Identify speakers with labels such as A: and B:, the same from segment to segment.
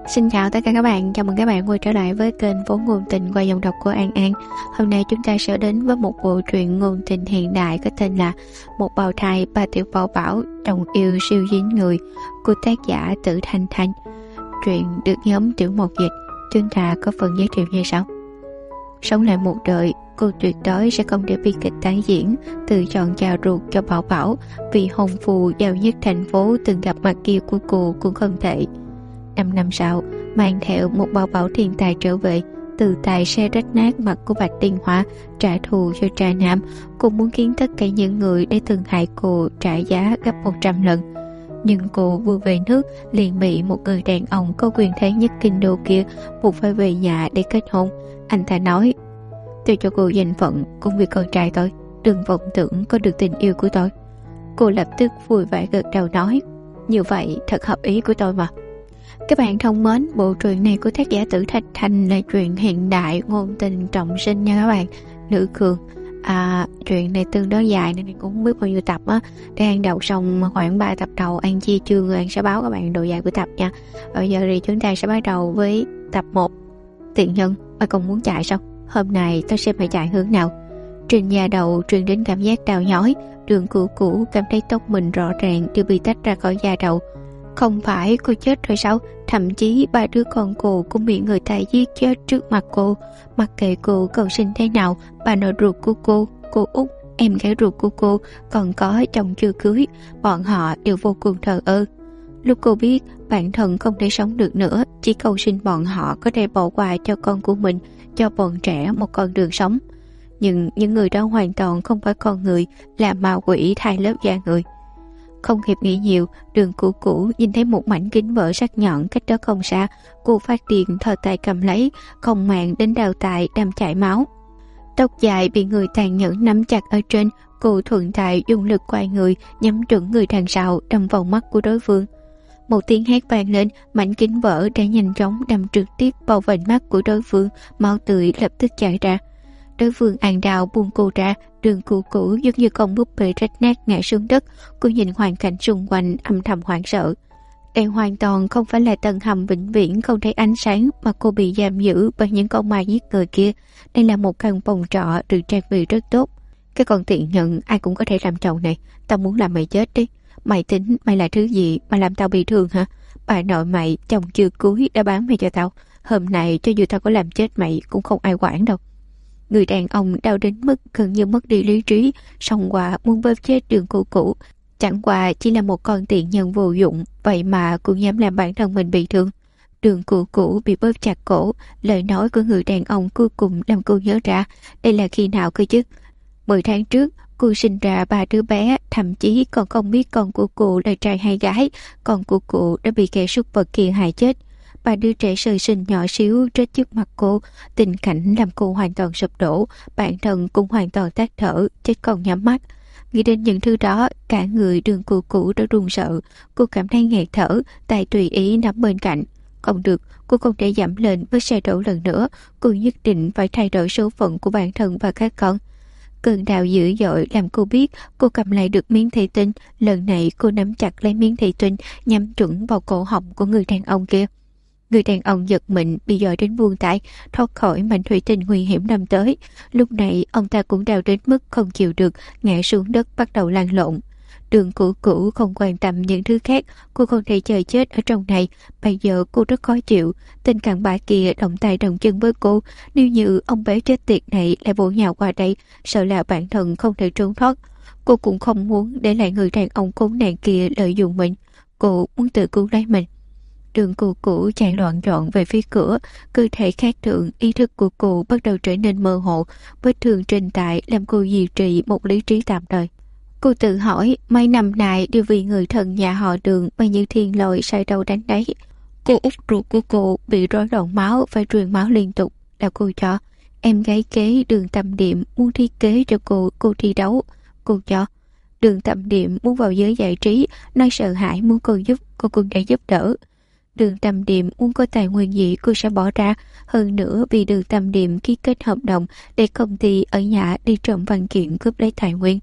A: Xin chào tất cả các bạn, chào mừng các bạn quay trở lại với kênh Vốn Ngôn Tình qua giọng đọc của An An. Hôm nay chúng ta sẽ đến với một bộ truyện ngôn tình hiện đại có tên là Một bào thai ba tiểu bảo bảo đồng yêu siêu dính người của tác giả Tử Thanh Thanh. Truyện được nhóm Tiểu Mộc dịch, chúng ta có phần giới thiệu như sau. Sống lại một đời, cô tuyệt đối sẽ không để bi kịch tái diễn, tự chọn chào ruột cho bảo bảo vì hôn phu giàu nhất thành phố từng gặp mặt kia của cô cũng không thể. 5 năm sau, mang theo một bảo bảo thiên tài trở về, từ tài xe rách nát mặt của Bạch Tiên Hoa trả thù cho trai nam. Cô muốn khiến tất cả những người để từng hại cô trả giá gấp 100 lần. Nhưng cô vừa về nước liền bị một người đàn ông có quyền thế nhất kinh đô kia buộc phải về nhà để kết hôn. Anh ta nói: "Tôi cho cô danh phận cũng vì con trai tôi, đừng vọng tưởng có được tình yêu của tôi." Cô lập tức vui vẻ gật đầu nói: "Như vậy thật hợp ý của tôi mà." Các bạn thân mến, bộ truyện này của tác giả Tử Thanh Thanh là truyện hiện đại ngôn tình trọng sinh nha các bạn. Nữ cường. Truyện này tương đối dài nên cũng không biết bao nhiêu tập á. Đang đọc xong khoảng 3 tập đầu, An chia chương rồi An sẽ báo các bạn độ dài của tập nha. Bây giờ thì chúng ta sẽ bắt đầu với tập 1. Tiện nhân, bà còn muốn chạy sao? Hôm nay tôi xem phải chạy hướng nào. Trên da đầu truyền đến cảm giác đau nhói, đường cũ cảm thấy tóc mình rõ ràng đều bị tách ra khỏi da đầu. Không phải cô chết rồi sao? Thậm chí 3 đứa con cô cũng bị người ta giết chết trước mặt cô. Mặc kệ cô cầu xin thế nào, bà nội ruột của cô út, em gái ruột của cô, còn có chồng chưa cưới, bọn họ đều vô cùng thờ ơ. Lúc cô biết bản thân không thể sống được nữa, chỉ cầu xin bọn họ có thể bỏ qua cho con của mình, cho bọn trẻ một con đường sống. Nhưng những người đó hoàn toàn không phải con người, là ma quỷ thay lớp da người. Không kịp nghĩ nhiều, đường cũ nhìn thấy một mảnh kính vỡ sắc nhọn cách đó không xa. Cô phát điên thò tay cầm lấy, không màng đến đào tại đâm chảy máu. Tóc dài bị người tàn nhẫn nắm chặt ở trên, cô thuận tay dùng lực quay người, nhắm chuẩn người đằng sau, đâm vào mắt của đối phương. Một tiếng hét vang lên, mảnh kính vỡ đã nhanh chóng đâm trực tiếp vào vành mắt của đối phương, máu tươi lập tức chảy ra. Đối phương àn đào buông cô ra, đường cũ giống như con búp bê rách nát ngã xuống đất. Cô nhìn hoàn cảnh xung quanh âm thầm hoảng sợ. Đây hoàn toàn không phải là tầng hầm vĩnh viễn không thấy ánh sáng mà cô bị giam giữ bởi những con ma giết người kia. Đây là một căn phòng trọ được trang bị rất tốt. Cái con tiện nhận ai cũng có thể làm chồng này. Tao muốn làm mày chết đi. Mày tính mày là thứ gì mà làm tao bị thương hả? Bà nội mày chồng chưa cưới đã bán mày cho tao. Hôm nay cho dù tao có làm chết mày cũng không ai quản đâu. Người đàn ông đau đến mức gần như mất đi lý trí, xông qua muốn bóp chết đường cũ. Chẳng qua chỉ là một con tiện nhân vô dụng, vậy mà cũng dám làm bản thân mình bị thương. Đường cũ bị bóp chặt cổ, lời nói của người đàn ông cuối cùng làm cô nhớ ra đây là khi nào cơ chứ. 10 tháng trước, cô sinh ra 3 đứa bé, thậm chí còn không biết con của cô là trai hay gái. Con của cô đã bị kẻ súc vật kia hại chết. 3 đứa trẻ sơ sinh nhỏ xíu chết trước mặt cô, tình cảnh làm cô hoàn toàn sụp đổ, bản thân cũng hoàn toàn tắt thở, chết còn nhắm mắt. Nghĩ đến những thứ đó, cả người đường cũ đã run sợ. Cô cảm thấy nghẹt thở, tay tùy ý nắm bên cạnh. Không được, cô không thể giảm lên với xe đổ lần nữa. Cô nhất định phải thay đổi số phận của bản thân và các con. Cơn đau dữ dội làm cô biết cô cầm lại được miếng thủy tinh. Lần này cô nắm chặt lấy miếng thủy tinh, nhắm chuẩn vào cổ họng của người đàn ông kia. Người đàn ông giật mình, bị dội đến buông tay, thoát khỏi mảnh thủy tinh nguy hiểm năm tới. Lúc này ông ta cũng đau đến mức không chịu được, ngã xuống đất bắt đầu lăn lộn. Đường cũ không quan tâm những thứ khác, cô không thể chờ chết ở trong này. Bây giờ cô rất khó chịu, tên cặn bã kia động tay động chân với cô. Nếu như ông bé chết tiệt này lại bổ nhào qua đây, sợ là bản thân không thể trốn thoát. Cô cũng không muốn để lại người đàn ông khốn nạn kia lợi dụng mình. Cô muốn tự cứu lấy mình. Đường cũ chạy loạn trọn về phía cửa, cơ thể khác thường, ý thức của cô bắt đầu trở nên mơ hồ. Vết thương trên tay làm cô duy trì một lý trí tạm thời. Cô tự hỏi, mấy năm nay đều vì người thân nhà họ Đường mà như thiên lôi sai đâu đánh đấy. Cô út ruột của cô bị rối loạn máu, phải truyền máu liên tục, là cô cho. Em gái kế Đường Tâm Điệm muốn thi kế cho cô thi đấu, cô cho. Đường Tâm Điệm muốn vào giới giải trí, nói sợ hãi muốn cô giúp, cô cũng để giúp đỡ. Đường Tâm Điềm muốn có tài nguyên gì cô sẽ bỏ ra. Hơn nữa vì Đường Tâm Điềm ký kết hợp đồng để công ty ở nhà đi trộm văn kiện cướp lấy tài nguyên.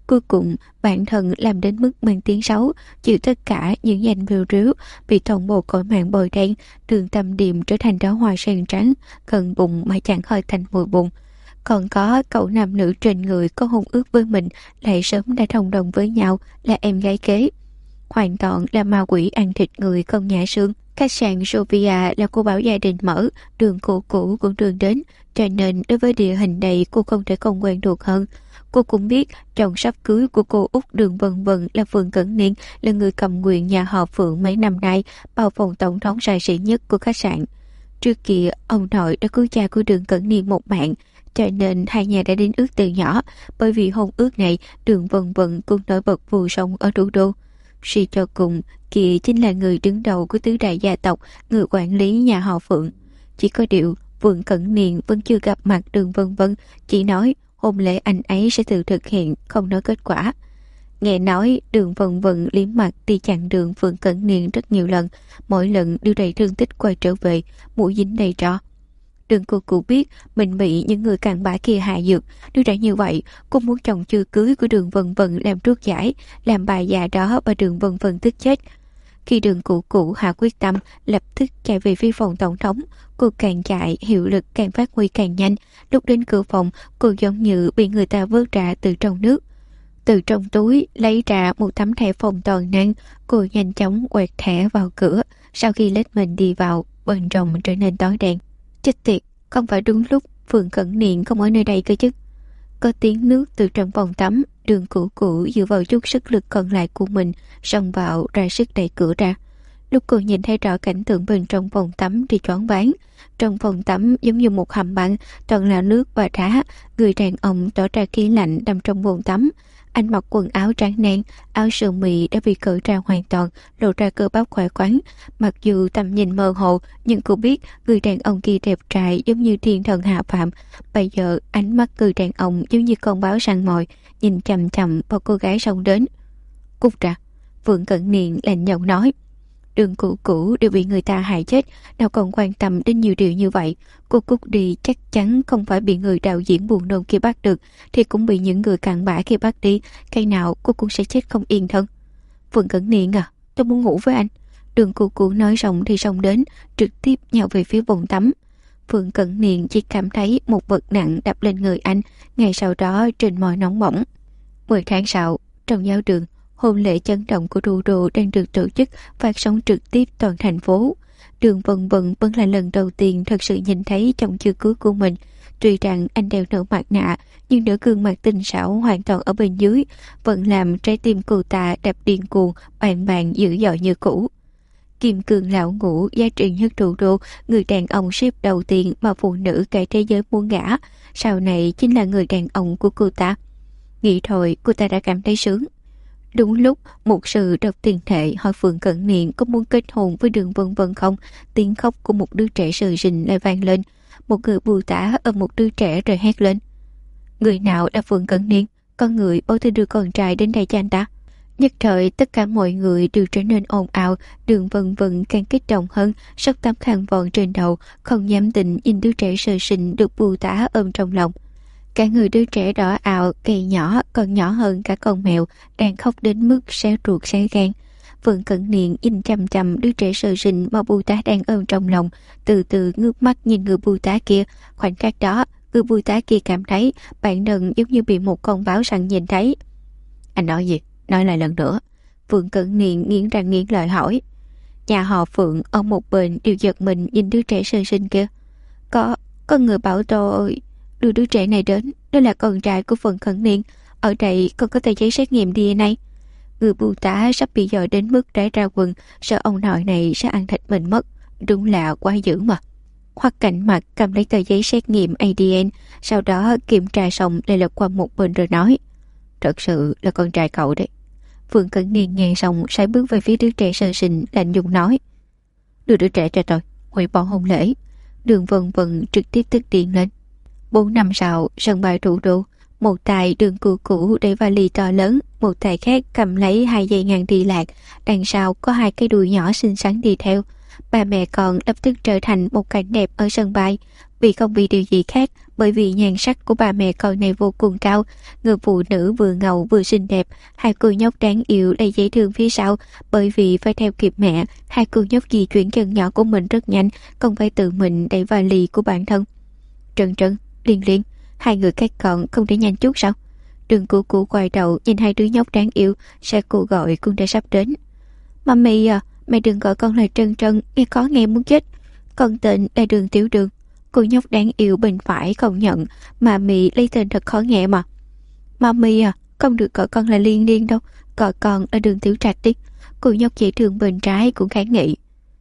A: Cuối cùng, bản thân làm đến mức mang tiếng xấu, chịu tất cả những danh vêu ríu, bị toàn bộ cõi mạng bồi đen, Đường Tâm Điềm trở thành đóa hoa sen trắng, gần bụng mà chẳng hơi thành mùi bùn. Còn có cậu nam nữ trên người có hôn ước với mình lại sớm đã thông đồng với nhau là em gái kế. Hoàn toàn là ma quỷ ăn thịt người không nhả xương. Khách sạn Sofia là cô bảo gia đình mở, Đường cô cũ cũng Đường đến, cho nên đối với địa hình này cô không thể không quen thuộc hơn. Cô cũng biết chồng sắp cưới của cô út Đường Vân Vân là Phượng Cẩn Niên, là người cầm quyền nhà họ Phượng mấy năm nay, bao phòng tổng thống sai sĩ nhất của khách sạn. Trước kia, ông nội đã cứu cha của Đường Cẩn Niên một mạng, cho nên hai nhà đã đến ước từ nhỏ. Bởi vì hôn ước này, Đường Vân Vân cũng nổi bật phù sông ở thủ đô. Suy cho cùng, kia chính là người đứng đầu của tứ đại gia tộc, người quản lý nhà họ Phượng. Chỉ có điều, Phượng Cẩn Niên vẫn chưa gặp mặt Đường Vân Vân, chỉ nói hôn lễ anh ấy sẽ tự thực hiện, không nói kết quả. Nghe nói Đường Vân Vân liếm mặt đi chặn đường Phượng Cẩn Niên rất nhiều lần, mỗi lần đều đầy thương tích quay trở về, mũi dính đầy tro. Đường cô cụ biết mình bị những người cặn bã kia hạ dược, nếu đã như vậy, cô muốn chồng chưa cưới của Đường Vân Vân làm truốt giải, làm bài già đó và Đường Vân Vân tức chết. Khi Đường cụ cụ hạ quyết tâm, lập tức chạy về phía phòng tổng thống, cô càng chạy, hiệu lực càng phát huy càng nhanh. Lúc đến cửa phòng, cô giống như bị người ta vớt ra từ trong nước. Từ trong túi lấy ra một tấm thẻ phòng toàn năng, cô nhanh chóng quẹt thẻ vào cửa. Sau khi lết mình đi vào, bên trong trở nên tối đen. Chết tiệt, không phải đúng lúc Phượng Cẩn Niên không ở nơi đây cơ chứ. Có tiếng nước từ trong phòng tắm, Đường cụ cụ dựa vào chút sức lực còn lại của mình, xông vào ra sức đẩy cửa ra. Lúc cô nhìn thấy rõ cảnh tượng bên trong phòng tắm thì choáng váng. Trong phòng tắm giống như một hầm băng, toàn là nước và đá. Người đàn ông tỏ ra khí lạnh nằm trong bồn tắm. Anh mặc quần áo trắng đen, áo sơ mi đã bị cởi ra hoàn toàn, lộ ra cơ bắp khỏe khoắn. Mặc dù tầm nhìn mơ hồ, nhưng cô biết người đàn ông kia đẹp trai giống như thiên thần hạ phàm. Bây giờ ánh mắt người đàn ông giống như con báo săn mồi, nhìn chằm chằm vào cô gái xông đến. Cút ra, Phượng Cẩn Niên lạnh giọng nói. Đường cụ cũ đều bị người ta hại chết, nào còn quan tâm đến nhiều điều như vậy. Cô cút đi chắc chắn không phải bị người đạo diễn buồn nôn kia bắt được, thì cũng bị những người cặn bã kia bắt đi. Cái nào cô cũng sẽ chết không yên thân. Phượng Cẩn Niên à, tôi muốn ngủ với anh. Đường cụ cũ nói xong thì xông đến, trực tiếp nhào về phía bồn tắm. Phượng Cẩn Niên chỉ cảm thấy một vật nặng đập lên người anh, ngay sau đó trên môi nóng bỏng. 10 tháng sau, trong giáo đường, hôn lễ chấn động của Ruru đang được tổ chức phát sóng trực tiếp toàn thành phố. Đường Vân Vân vẫn là lần đầu tiên thật sự nhìn thấy chồng chưa cưới của mình. Tuy rằng anh đeo nửa mặt nạ, nhưng nửa gương mặt tinh xảo hoàn toàn ở bên dưới vẫn làm trái tim cô ta đập điên cuồng, bàng bàng dữ dội như cũ. Kim cương lão ngũ giá trị nhất Ruru, người đàn ông ship đầu tiên mà phụ nữ cả thế giới muốn gả, sau này chính là người đàn ông của cô ta. Nghĩ thôi, cô ta đã cảm thấy sướng. Đúng lúc một sự độc tiền thệ hỏi Phượng Cẩn Niên có muốn kết hôn với Đường Vân Vân không, tiếng khóc của một đứa trẻ sờ rình lại vang lên. Một người bù tả ôm một đứa trẻ rồi hét lên. Người nào là Phượng Cẩn Niên? Con người bao thư đưa con trai đến đây cho anh ta. Nhất thời tất cả mọi người đều trở nên ồn ào. Đường Vân Vân càng kích động hơn, sốc tấm khăn vòn trên đầu, không dám tin nhìn đứa trẻ sờ sình được bù tả ôm trong lòng. Cả người đứa trẻ đỏ ào, gầy nhỏ, còn nhỏ hơn cả con mèo, đang khóc đến mức xé ruột xé gan. Phượng Cẩn Niên nhìn chằm chằm đứa trẻ sờ rình mà bù tá đang ôm trong lòng, từ từ ngước mắt nhìn người bù tá kia. Khoảnh khắc đó, người bù tá kia cảm thấy bản thân giống như bị một con báo săn nhìn thấy. Anh nói gì? Nói lại lần nữa. Phượng Cẩn Niên nghiến răng nghiến lợi hỏi. Nhà họ Phượng ở một bên đều giật mình nhìn đứa trẻ sơ sinh kia. Có người bảo tôi đưa đứa trẻ này đến, đó là con trai của Phượng Cẩn Niên. Ở đây còn có tờ giấy xét nghiệm DNA. Người bù tá sắp bị dọa đến mức rải ra quần, sợ ông nội này sẽ ăn thịt mình mất. Đúng là quá dữ mà. Hoắc Cảnh Mặc cầm lấy tờ giấy xét nghiệm ADN, sau đó kiểm tra xong lại lật qua một bên rồi nói. Thật sự là con trai cậu đấy. Phượng Cẩn Niên nghe xong sải bước về phía đứa trẻ sơ sinh, lạnh lùng nói. Đưa đứa trẻ cho tôi, hủy bỏ hôn lễ. Đường Vân Vân trực tiếp tức điện lên. 4 năm sau, sân bay Thủ Đô, một tay Đường cụ cũ để vali to lớn, một tay khác cầm lấy 2 dây ngang đi lạc, đằng sau có 2 cái đùi nhỏ xinh xắn đi theo. Ba mẹ con lập tức trở thành một cảnh đẹp ở sân bay. Vì không vì điều gì khác, bởi vì nhan sắc của bà mẹ con này vô cùng cao. Người phụ nữ vừa ngầu vừa xinh đẹp, hai cô nhóc đáng yêu lại dễ thương phía sau. Bởi vì phải theo kịp mẹ, hai cô nhóc di chuyển chân nhỏ của mình rất nhanh, không phải tự mình đẩy vali của bản thân. Trân Trân, Liên Liên, hai người các con không thể nhanh chút sao? Đường Củ quay đầu nhìn hai đứa nhóc đáng yêu, xe cô gọi cũng đã sắp đến. Mami à, mẹ đừng gọi con là Trân Trân, nghe khó nghe muốn chết. Con tên là Đường Tiểu Đường. Cô nhóc đáng yêu bên phải không nhận, mà mì lấy tên thật khó nghe mà. Mami à, không được gọi con là Liên Liên đâu, gọi con là Đường Tiểu Trạch đi. Cô nhóc dễ thương bên trái cũng kháng nghị.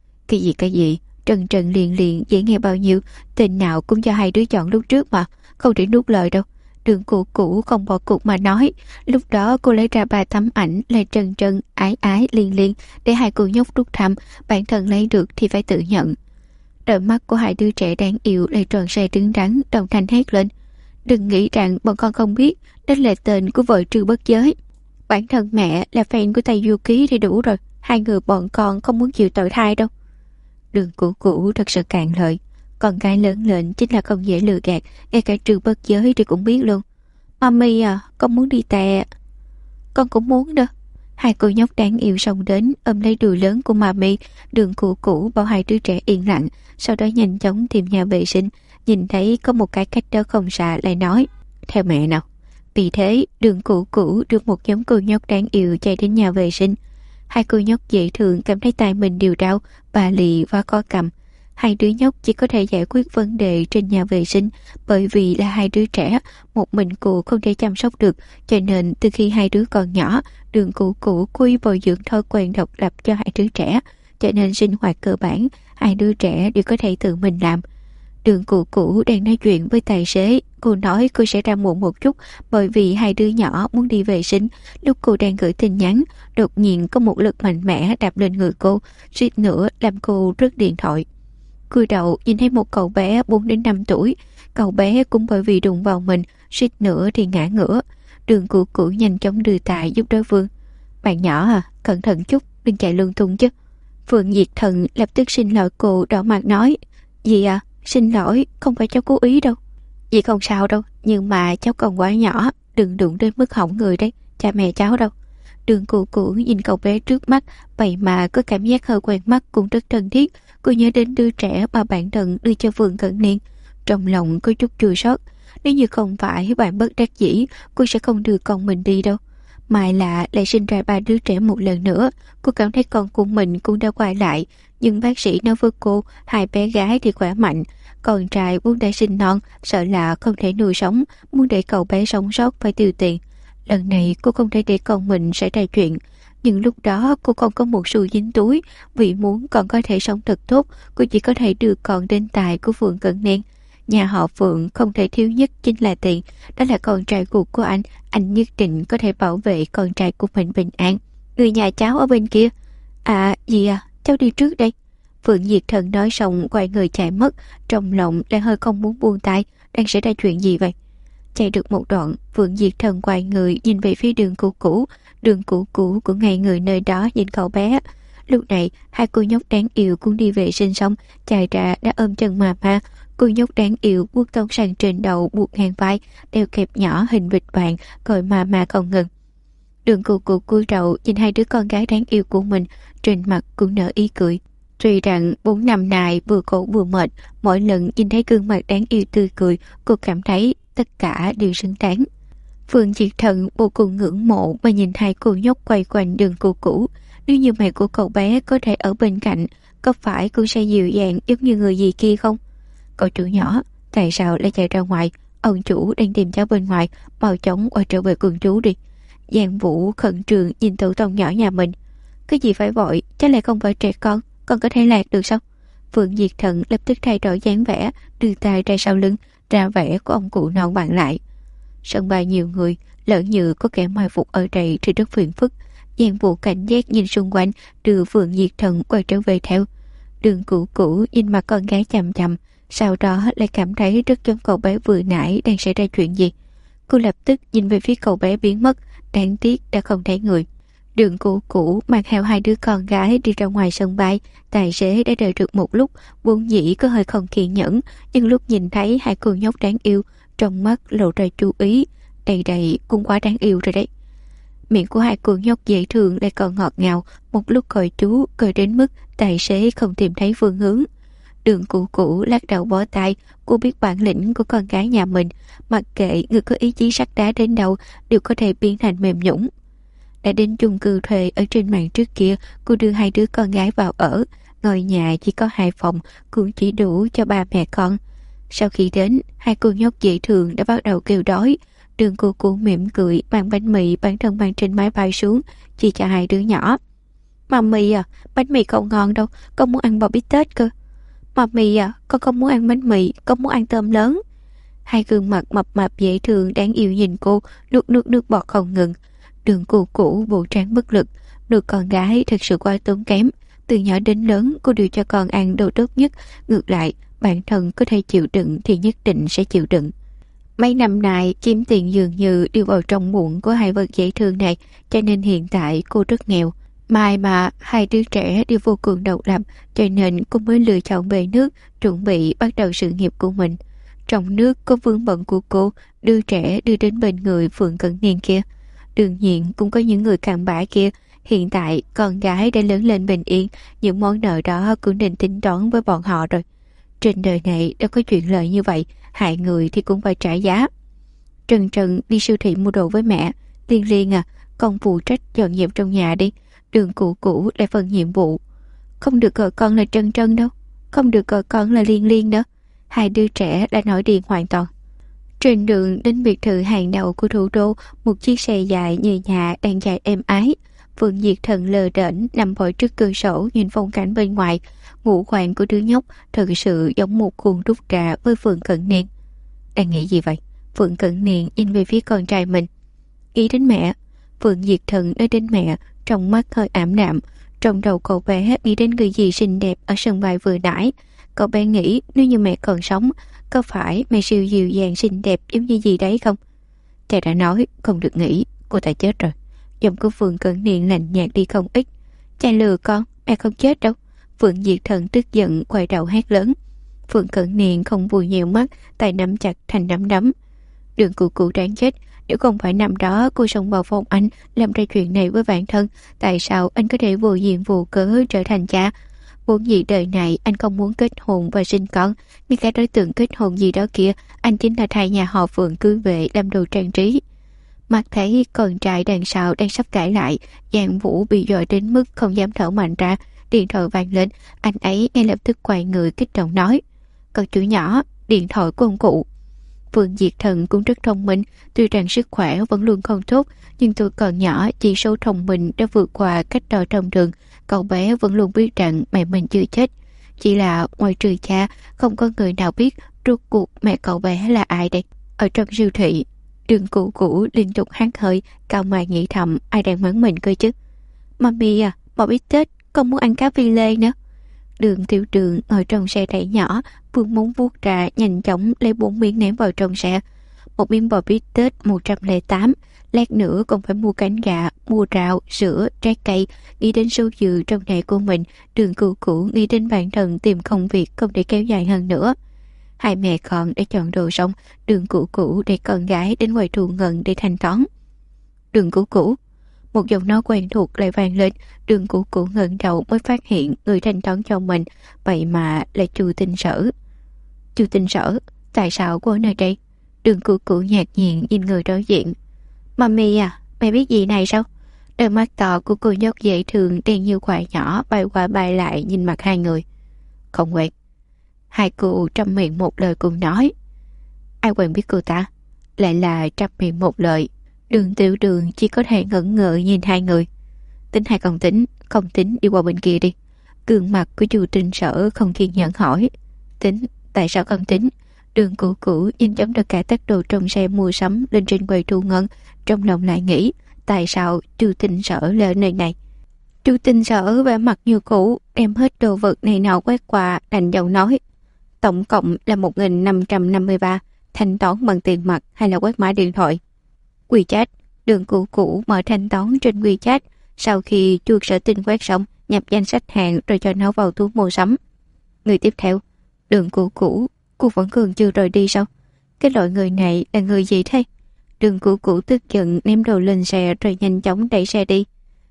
A: Cái gì, Trân Trân Liên Liên dễ nghe bao nhiêu, tên nào cũng cho hai đứa chọn lúc trước mà, không thể nuốt lời đâu. Đường Củ không bỏ cuộc mà nói. Lúc đó cô lấy ra 3 tấm ảnh là Trân Trân, Ái Ái, Liên Liên để hai cô nhóc rút thăm, bản thân lấy được thì phải tự nhận. Đôi mắt của hai đứa trẻ đáng yêu lại tròn xe trứng trắng, đồng thanh hét lên. Đừng nghĩ rằng bọn con không biết, đó là tên của vợ Trư Bất Giới. Bản thân mẹ là fan của Taiyuki thì đủ rồi, hai người bọn con không muốn chịu tội thai đâu. Đường Củ thật sự cạn lời. Con gái lớn lên chính là không dễ lừa gạt, ngay cả Trư Bất Giới thì cũng biết luôn. Mami à, con muốn đi tè. Con cũng muốn đó. Hai cô nhóc đáng yêu xông đến ôm lấy đùi lớn của Mami. Đường Củ bảo hai đứa trẻ yên lặng, sau đó nhanh chóng tìm nhà vệ sinh. Nhìn thấy có một cái cách đó không xa lại nói, theo mẹ nào. Vì thế Đường Củ đưa một nhóm cô nhóc đáng yêu chạy đến nhà vệ sinh. Hai cô nhóc dễ thương cảm thấy tay mình đều đau, bà lì và khó cầm. Hai đứa nhóc chỉ có thể giải quyết vấn đề trên nhà vệ sinh, bởi vì là hai đứa trẻ, một mình cô không thể chăm sóc được, cho nên từ khi hai đứa còn nhỏ, Đường Củ cố ý bồi dưỡng thói quen độc lập cho hai đứa trẻ, cho nên sinh hoạt cơ bản hai đứa trẻ đều có thể tự mình làm. Đường Củ đang nói chuyện với tài xế, cô nói cô sẽ ra muộn một chút bởi vì hai đứa nhỏ muốn đi vệ sinh. Lúc cô đang gửi tin nhắn, đột nhiên có một lực mạnh mẽ đạp lên người cô, suýt nữa làm cô rớt điện thoại. Cúi đầu nhìn thấy một cậu bé 4 đến 5 tuổi, cậu bé cũng bởi vì đụng vào mình, suýt nữa thì ngã ngửa. Đường Củ nhanh chóng đưa tài giúp đối phương. Bạn nhỏ à, cẩn thận chút, đừng chạy lung tung chứ. Phượng Diệt Thần lập tức xin lỗi cô, đỏ mặt nói, dì à, xin lỗi, không phải cháu cố ý đâu. Dì không sao đâu, nhưng mà cháu còn quá nhỏ, đừng đụng đến mức hỏng người đấy, cha mẹ cháu đâu. Đường Củ nhìn cậu bé trước mắt, vậy mà có cảm giác hơi quen mắt cũng rất thân thiết. Cô nhớ đến đứa trẻ mà bạn thân đưa cho Phượng Cận Niên, trong lòng có chút chua xót. Nếu như không phải bạn bất đắc dĩ, cô sẽ không đưa con mình đi đâu. Mai lạ lại sinh ra 3 đứa trẻ một lần nữa, cô cảm thấy con của mình cũng đã quay lại, nhưng bác sĩ nói với cô hai bé gái thì khỏe mạnh, con trai muốn đã sinh non, sợ là không thể nuôi sống, muốn để cậu bé sống sót phải tiêu tiền. Lần này cô không thể để con mình xảy ra chuyện, nhưng lúc đó cô không có một xu dính túi, vì muốn con có thể sống thật tốt, cô chỉ có thể đưa con đến tài của Phượng Cận Niên. Nhà họ Phượng không thể thiếu nhất chính là tiền, đó là con trai ruột của anh nhất định có thể bảo vệ con trai của mình bình an. Người nhà cháu ở bên kia. À, gì à, cháu đi trước đây. Phượng Diệt Thần nói xong quay người chạy mất, trong lòng lại hơi không muốn buông tay, đang xảy ra chuyện gì vậy? Chạy được một đoạn, Phượng Diệt Thần quay người nhìn về phía Đường Củ. Đường Củ cũng ngay người nơi đó nhìn cậu bé. Lúc này hai cô nhóc đáng yêu cũng đi vệ sinh xong, chạy ra đã ôm chân Mama. Cô nhóc đáng yêu buộc tông sàn trên đầu, buộc ngang vai, đeo kẹp nhỏ hình vịt vàng, gọi Mama không ngừng. Đường Củ cúi đầu nhìn hai đứa con gái đáng yêu của mình, trên mặt cũng nở ý cười. Tuy rằng 4 năm nay vừa khổ vừa mệt, mỗi lần nhìn thấy gương mặt đáng yêu tươi cười, cô cảm thấy tất cả đều xứng đáng. Phượng Diệt Thần vô cùng ngưỡng mộ mà nhìn hai cô nhóc quay quanh Đường Củ. Nếu như mẹ của cậu bé có thể ở bên cạnh, có phải cô sẽ dịu dàng giống như người gì kia không? Cậu chủ nhỏ, tại sao lại chạy ra ngoài? Ông chủ đang tìm cháu bên ngoài, mau chóng quay trở về cùng chú đi. Giang Vũ khẩn trương nhìn tổ tông nhỏ nhà mình. Cái gì phải vội, chắc lại không phải trẻ con có thể lạc được sao? Phượng Diệt Thần lập tức thay đổi dáng vẻ, đưa tay ra sau lưng, ra vẻ của ông cụ non bạn lại. Sân bay nhiều người, lỡ như có kẻ mai phục ở đây thì rất phiền phức. Giang Vũ cảnh giác nhìn xung quanh, đưa Phượng Diệt Thần quay trở về theo. Đường Củ nhìn mặt con gái chằm chằm, sau đó lại cảm thấy rất giống cậu bé vừa nãy đang xảy ra chuyện gì. Cô lập tức nhìn về phía cậu bé biến mất, đáng tiếc đã không thấy người. Đường Cũ Cũ mang theo hai đứa con gái đi ra ngoài sân bay. Tài xế đã đợi được một lúc, vốn dĩ có hơi không kiên nhẫn, nhưng lúc nhìn thấy hai cô nhóc đáng yêu, trong mắt lộ ra chú ý. Đầy đầy cũng quá đáng yêu rồi đấy. Miệng của hai cô nhóc dễ thương lại còn ngọt ngào, một lúc coi chú cười đến mức tài xế không tìm thấy phương hướng. Đường Cũ Cũ lắc đầu bó tay. Cô biết bản lĩnh của con gái nhà mình, mặc kệ người có ý chí sắt đá đến đâu đều có thể biến thành mềm nhũn. Đã đến chung cư thuê ở trên mạng trước kia, cô đưa hai đứa con gái vào ở. Ngôi nhà chỉ có 2 phòng, cũng chỉ đủ cho ba mẹ con. Sau khi đến, hai cô nhóc dễ thương đã bắt đầu kêu đói. Đường Cũ Cũ mỉm cười mang bánh mì bản thân mang trên máy bay xuống, chia cho hai đứa nhỏ. Mami à, bánh mì không ngon đâu, con muốn ăn bò bít tết cơ. Mami à, con không muốn ăn bánh mì, con muốn ăn tôm lớn. Hai gương mặt mập mạp dễ thương đáng yêu nhìn cô, nuốt nước bọt không ngừng. Đường Cũ Cũ bộ tráng bất lực, nuôi con gái thật sự quá tốn kém. Từ nhỏ đến lớn cô đều cho con ăn đồ tốt nhất. Ngược lại, bản thân có thể chịu đựng thì nhất định sẽ chịu đựng. Mấy năm nay kiếm tiền dường như đều vào trong bụng của hai vật dễ thương này, cho nên hiện tại cô rất nghèo. Mai mà hai đứa trẻ đều vô cùng độc lập, cho nên cô mới lựa chọn về nước, chuẩn bị bắt đầu sự nghiệp của mình. Trong nước có vướng bận của cô, đưa trẻ đưa đến bên người Phượng Cận Niên kia. Đương nhiên cũng có những người cặn bã kia. Hiện tại con gái đã lớn lên bình yên, những món nợ đó cũng nên tính toán với bọn họ rồi. Trên đời này đâu có chuyện lợi như vậy, hại người thì cũng phải trả giá. Trần Trần đi siêu thị mua đồ với mẹ. Liên Liên à, con phụ trách dọn dẹp trong nhà đi. Đường Cũ Cũ lại phần nhiệm vụ. Không được gọi con là Trân Trân đâu, không được gọi con là Liên Liên nữa. Hai đứa trẻ đã nổi điên hoàn toàn. Trên đường đến biệt thự hàng đầu của thủ đô, một chiếc xe dài như nhà đang chạy êm ái. Phượng Diệt Thần lờ đễnh nằm bỏi trước cửa sổ nhìn phong cảnh bên ngoài. Ngũ quan của đứa nhóc thật sự giống một khuôn đúc trà với Phượng Cận Niên. Đang nghĩ gì vậy? Phượng Cận Niên nhìn về phía con trai mình. Nghĩ đến mẹ. Phượng Diệt Thần nói đến mẹ, trong mắt hơi ảm đạm. Trong đầu cậu bé nghĩ đến người gì xinh đẹp ở sân bay vừa nãy. Cậu bé nghĩ nếu như mẹ còn sống, có phải mẹ siêu dịu dàng xinh đẹp giống như gì đấy không? Cha đã nói không được nghĩ, cô ta chết rồi. Giọng của Phượng Cận Niên lạnh nhạt đi không ít. Cha lừa con, mẹ không chết đâu. Phượng Diệt Thần tức giận quay đầu hét lớn. Phượng Cận Niên không vui nhiều mắt, tay nắm chặt thành nắm đấm. Đường Cũ Cũ đáng chết. Nếu không phải năm đó cô xông vào phòng anh làm ra chuyện này với bản thân, tại sao anh có thể vô duyên vô cớ trở thành cha? Vốn dĩ đời này anh không muốn kết hôn và sinh con, nhưng cái đối tượng kết hôn gì đó kia, anh chính là thầy nhà họ Phượng cưới về làm đồ trang trí. Mắt thấy con trai đằng sau đang sắp cãi lại, Giang Vũ bị dọa đến mức không dám thở mạnh ra. Điện thoại vang lên, anh ấy ngay lập tức quay người kích động nói: Con chủ nhỏ, điện thoại của ông cụ. Phượng Diệt Thần cũng rất thông minh, tuy rằng sức khỏe vẫn luôn không tốt, nhưng tuổi còn nhỏ chỉ số thông minh đã vượt qua cách đo thông thường. Cậu bé vẫn luôn biết rằng mẹ mình chưa chết, chỉ là ngoài trừ cha, không có người nào biết rốt cuộc mẹ cậu bé là ai đây. Ở trong siêu thị, Đường Cũ Cũ liên tục hát hơi, cao mày nghĩ thầm ai đang mắng mình cơ chứ. Mami à, bò bít tết, con muốn ăn cá phi lê nữa. Đường Tiểu Đường ngồi trong xe đẩy nhỏ, vương móng vuốt ra nhanh chóng lấy 4 miếng ném vào trong xe. Một miếng bò bít tết 108, lát nữa còn phải mua cánh gà, mua rau, sữa, trái cây. Nghĩ đến số dư trong ngày của mình, Đường Cũ Cũ nghĩ đến bản thân tìm công việc không để kéo dài hơn nữa. Hai mẹ con đã chọn đồ xong, Đường Cũ Cũ để con gái đến quầy thu ngân để thanh toán. Đường Cũ Cũ. Một giọng nói quen thuộc lại vang lên. Đường Cũ Cũ ngẩng đầu mới phát hiện người thanh toán cho mình vậy mà là Chu Tinh Sở. Chu Tinh Sở, tại sao cô ở nơi đây? Đường Cũ Cũ ngạc nhiên nhìn người đối diện. Mami à, mẹ biết gì này sao? Đôi mắt to của cô nhóc dễ thương đen như quả nhỏ bay qua bay lại nhìn mặt hai người. Không quen. Hai cô trăm miệng một lời cùng nói. Ai quen biết cô ta? Lại là trăm miệng một lời. Đường Tiểu Đường chỉ có thể ngẩn ngơ nhìn hai người. Tính hay không tính? Không tính đi qua bên kia đi. Gương mặt của Chu Tinh Sở không kiên nhẫn hỏi. Tính, tại sao không tính? Đường Cũ Cũ nhanh chóng đặt cả tất đồ trong xe mua sắm lên trên quầy thu ngân. Trong lòng lại nghĩ, tại sao Chu Tinh Sở là nơi này? Chu Tinh Sở vẻ mặt như cũ, đem hết đồ vật này nọ quét qua, đành giọng nói. Tổng cộng là 1.553, thanh toán bằng tiền mặt hay là quét mã điện thoại? WeChat. Đường Cũ Cũ mở thanh toán trên WeChat. Sau khi chuột Sở Tinh quét xong, nhập danh sách hàng rồi cho nó vào túi mua sắm. Người tiếp theo, Đường Cũ Cũ. Cô vẫn còn chưa rời đi sao? Cái loại người này là người gì thế? Đường Cũ Cũ tức giận ném đồ lên xe rồi nhanh chóng đẩy xe đi.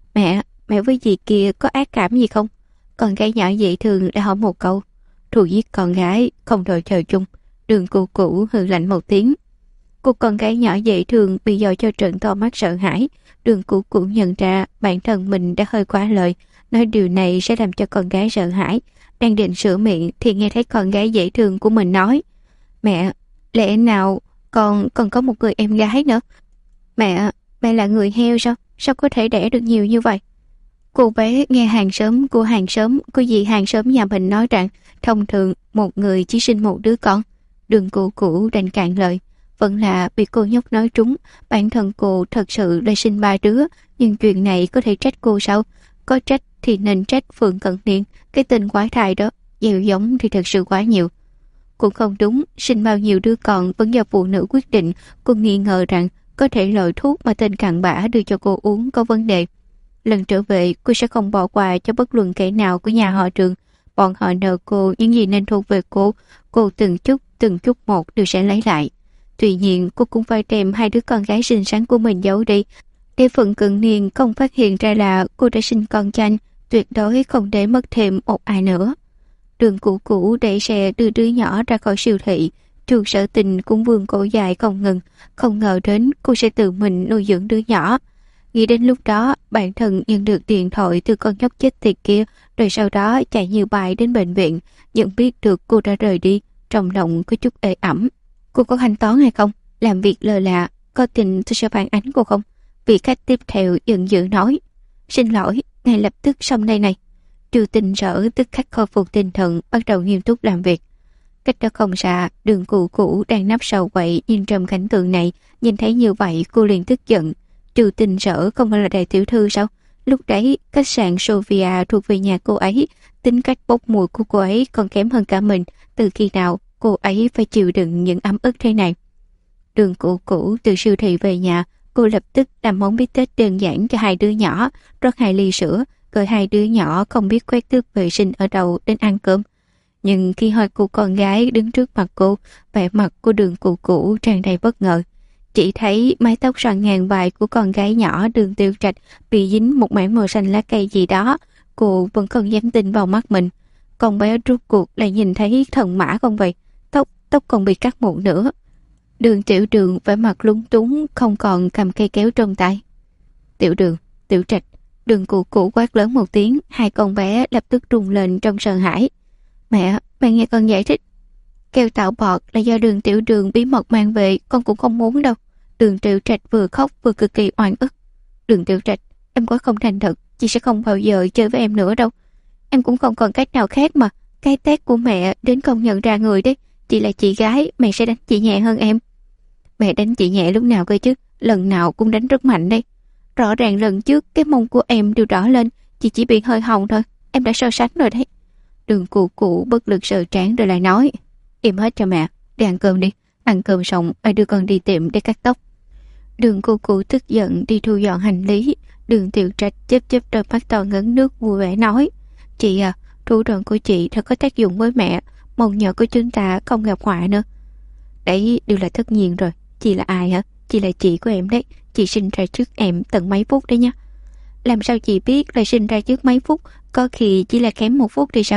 A: Mẹ với dì kia có ác cảm gì không? Con gái nhỏ dễ thương đã hỏi một câu. Thù giết con gái, không đòi chờ chung. Đường Cũ Cũ hừ lạnh một tiếng. Cô con gái nhỏ dễ thương bị dọa cho trợn to mắt sợ hãi. Đường Cũ Cũ nhận ra bản thân mình đã hơi quá lời. Nói điều này sẽ làm cho con gái sợ hãi. Đang định sửa miệng thì nghe thấy con gái dễ thương của mình nói. Mẹ, lẽ nào con còn có một người em gái nữa? Mẹ là người heo sao? Sao có thể đẻ được nhiều như vậy? Cô bé nghe hàng xóm của dì hàng xóm nhà mình nói rằng thông thường một người chỉ sinh một đứa con. Đường Cũ Cũ đành cạn lời. Vẫn là bị cô nhóc nói trúng. Bản thân cô thật sự đã sinh 3 đứa. Nhưng chuyện này có thể trách cô sao? Có trách thì nên trách Phượng Cận Niên. Cái tên quái thai đó, gieo giống thì thật sự quá nhiều. Cũng không đúng, sinh bao nhiêu đứa con vẫn do phụ nữ quyết định. Cô nghi ngờ rằng có thể loại thuốc mà tên cặn bã đưa cho cô uống có vấn đề. Lần trở về, cô sẽ không bỏ qua cho bất luận kẻ nào của nhà họ Trường. Bọn họ nợ cô những gì nên thuộc về cô từng chút một đều sẽ lấy lại. Tuy nhiên, cô cũng phải đem 2 đứa con gái xinh xắn của mình giấu đi, để Phượng Cận Niên không phát hiện ra là cô đã sinh con chanh, tuyệt đối không để mất thêm một ai nữa. Đường Cũ Cũ để xe đưa đứa nhỏ ra khỏi siêu thị. Chuột Sở Tình cũng vươn cổ dài không ngừng, không ngờ đến cô sẽ tự mình nuôi dưỡng đứa nhỏ. Nghĩ đến lúc đó, bản thân nhận được điện thoại từ con nhóc chết tiệt kia, rồi sau đó chạy như bay đến bệnh viện, nhận biết được cô đã rời đi, trong lòng có chút ê ẩm. Cô có thanh toán hay không? Làm việc lờ lạ, có tình tôi sẽ phản ánh cô không? Vị khách tiếp theo giận dữ nói. Xin lỗi, ngay lập tức xong đây này. Trừ Tình Sở tức khắc khôi phục tinh thần, bắt đầu nghiêm túc làm việc. Cách đó không xa, Đường Cũ Cũ đang nấp sau quậy nhìn trầm cảnh tượng này, nhìn thấy như vậy cô liền tức giận. Trừ Tình Sở không phải là đại tiểu thư sao? Lúc đấy, khách sạn Sofia thuộc về nhà cô ấy, tính cách bốc mùi của cô ấy còn kém hơn cả mình. Từ khi nào cô ấy phải chịu đựng những ấm ức thế này? Đường Cũ Cũ từ siêu thị về nhà, cô lập tức làm món bít tết đơn giản cho 2 đứa nhỏ, rót 2 ly sữa, gọi 2 đứa nhỏ không biết quét tước vệ sinh ở đâu đến ăn cơm. Nhưng khi hỏi cô con gái đứng trước mặt cô, vẻ mặt của Đường Cũ Cũ tràn đầy bất ngờ. Chỉ thấy mái tóc xoăn ngàn vài của con gái nhỏ Đường Tiểu Trạch bị dính một mảng màu xanh lá cây gì đó, cô vẫn không dám tin vào mắt mình. Con bé rốt cuộc lại nhìn thấy thần mã không vậy? Tóc còn bị cắt mụn nữa. Đường Tiểu Đường vẻ mặt lúng túng, không còn cầm cây kéo trong tay. Tiểu Đường, Tiểu Trạch. Đường Cũ Cũ quát lớn một tiếng, 2 con bé lập tức rung lên trong sợ hãi. Mẹ nghe con giải thích. Keo tạo bọt là do Đường Tiểu Đường bí mật mang về, con cũng không muốn đâu. Đường Tiểu Trạch vừa khóc vừa cực kỳ oan ức. Đường Tiểu Trạch, em quá không thành thật, chị sẽ không bao giờ chơi với em nữa đâu. Em cũng không còn cách nào khác mà. Cái tát của mẹ đến không nhận ra người đấy. Chị là chị gái, mẹ sẽ đánh chị nhẹ hơn em. Mẹ đánh chị nhẹ lúc nào cơ chứ? Lần nào cũng đánh rất mạnh đây. Rõ ràng lần trước cái mông của em đều đỏ lên, chị chỉ bị hơi hồng thôi. Em đã so sánh rồi đấy. Đường Cũ Cũ bất lực sờ trán rồi lại nói. Im hết cho mẹ, đi ăn cơm đi. Ăn cơm xong, ai đưa con đi tiệm để cắt tóc. Đường Cũ Cũ tức giận đi thu dọn hành lý. Đường Tiểu Trạch chớp đôi mắt to ngấn nước vui vẻ nói. Chị à, thủ đoạn của chị thật có tác dụng với mẹ. Mong nhờ của chúng ta không gặp họa nữa. Đấy đều là tất nhiên rồi. Chị là ai hả? Chị là chị của em đấy. Chị sinh ra trước em tận mấy phút đấy nha. Làm sao chị biết là sinh ra trước mấy phút? Có khi chỉ là kém 1 phút thì sao?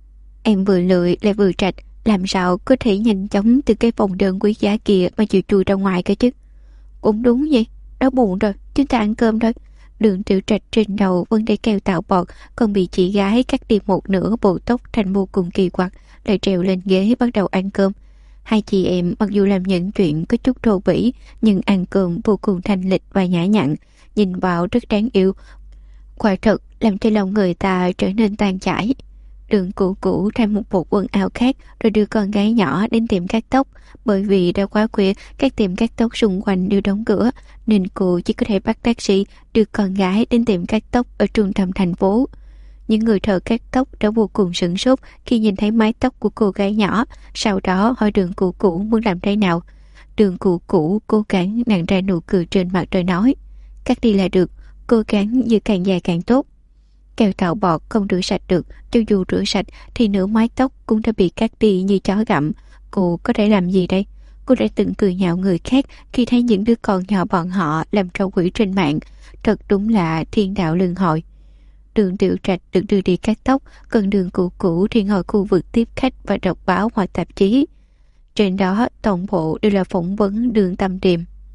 A: Em vừa lười lại vừa trạch, làm sao có thể nhanh chóng từ cái phòng đơn quý giá kia mà chịu chui ra ngoài cơ chứ? Cũng đúng vậy, đói bụng rồi, chúng ta ăn cơm thôi. Đường Tiểu Trạch trên đầu vẫn để keo tạo bọt, còn bị chị gái cắt đi một nửa bộ tóc thành vô cùng kỳ quặc, lại trèo lên ghế bắt đầu ăn cơm. 2 chị em mặc dù làm những chuyện có chút thô bỉ, nhưng ăn cơm vô cùng thanh lịch và nhã nhặn, nhìn vào rất đáng yêu. Quả thật làm cho lòng người ta trở nên tan chảy. Đường Cũ Cũ thay một bộ quần áo khác rồi đưa con gái nhỏ đến tiệm cắt tóc. Bởi vì đã quá khuya, các tiệm cắt tóc xung quanh đều đóng cửa, nên cô chỉ có thể bắt taxi đưa con gái đến tiệm cắt tóc ở trung tâm thành phố. Những người thợ cắt tóc đã vô cùng sửng sốt khi nhìn thấy mái tóc của cô gái nhỏ, sau đó hỏi Đường Cũ Cũ muốn làm thế nào. Đường Cũ Cũ cố gắng nặn ra nụ cười trên mặt rồi nói. Cắt đi là được, cố gắng giữ càng dài càng tốt. Kẹo tạo bọt không rửa sạch được, cho dù rửa sạch thì nửa mái tóc cũng đã bị cắt đi như chó gặm. Cô có thể làm gì đây? Cô đã từng cười nhạo người khác khi thấy những đứa con nhỏ bọn họ làm trò quỷ trên mạng. Thật đúng là thiên đạo luân hồi. Đường Tiểu Trạch được đưa đi cắt tóc, còn Đường Cũ thì ngồi khu vực tiếp khách và đọc báo hoặc tạp chí. Trên đó toàn bộ đều là phỏng vấn Đường Tâm Điềm.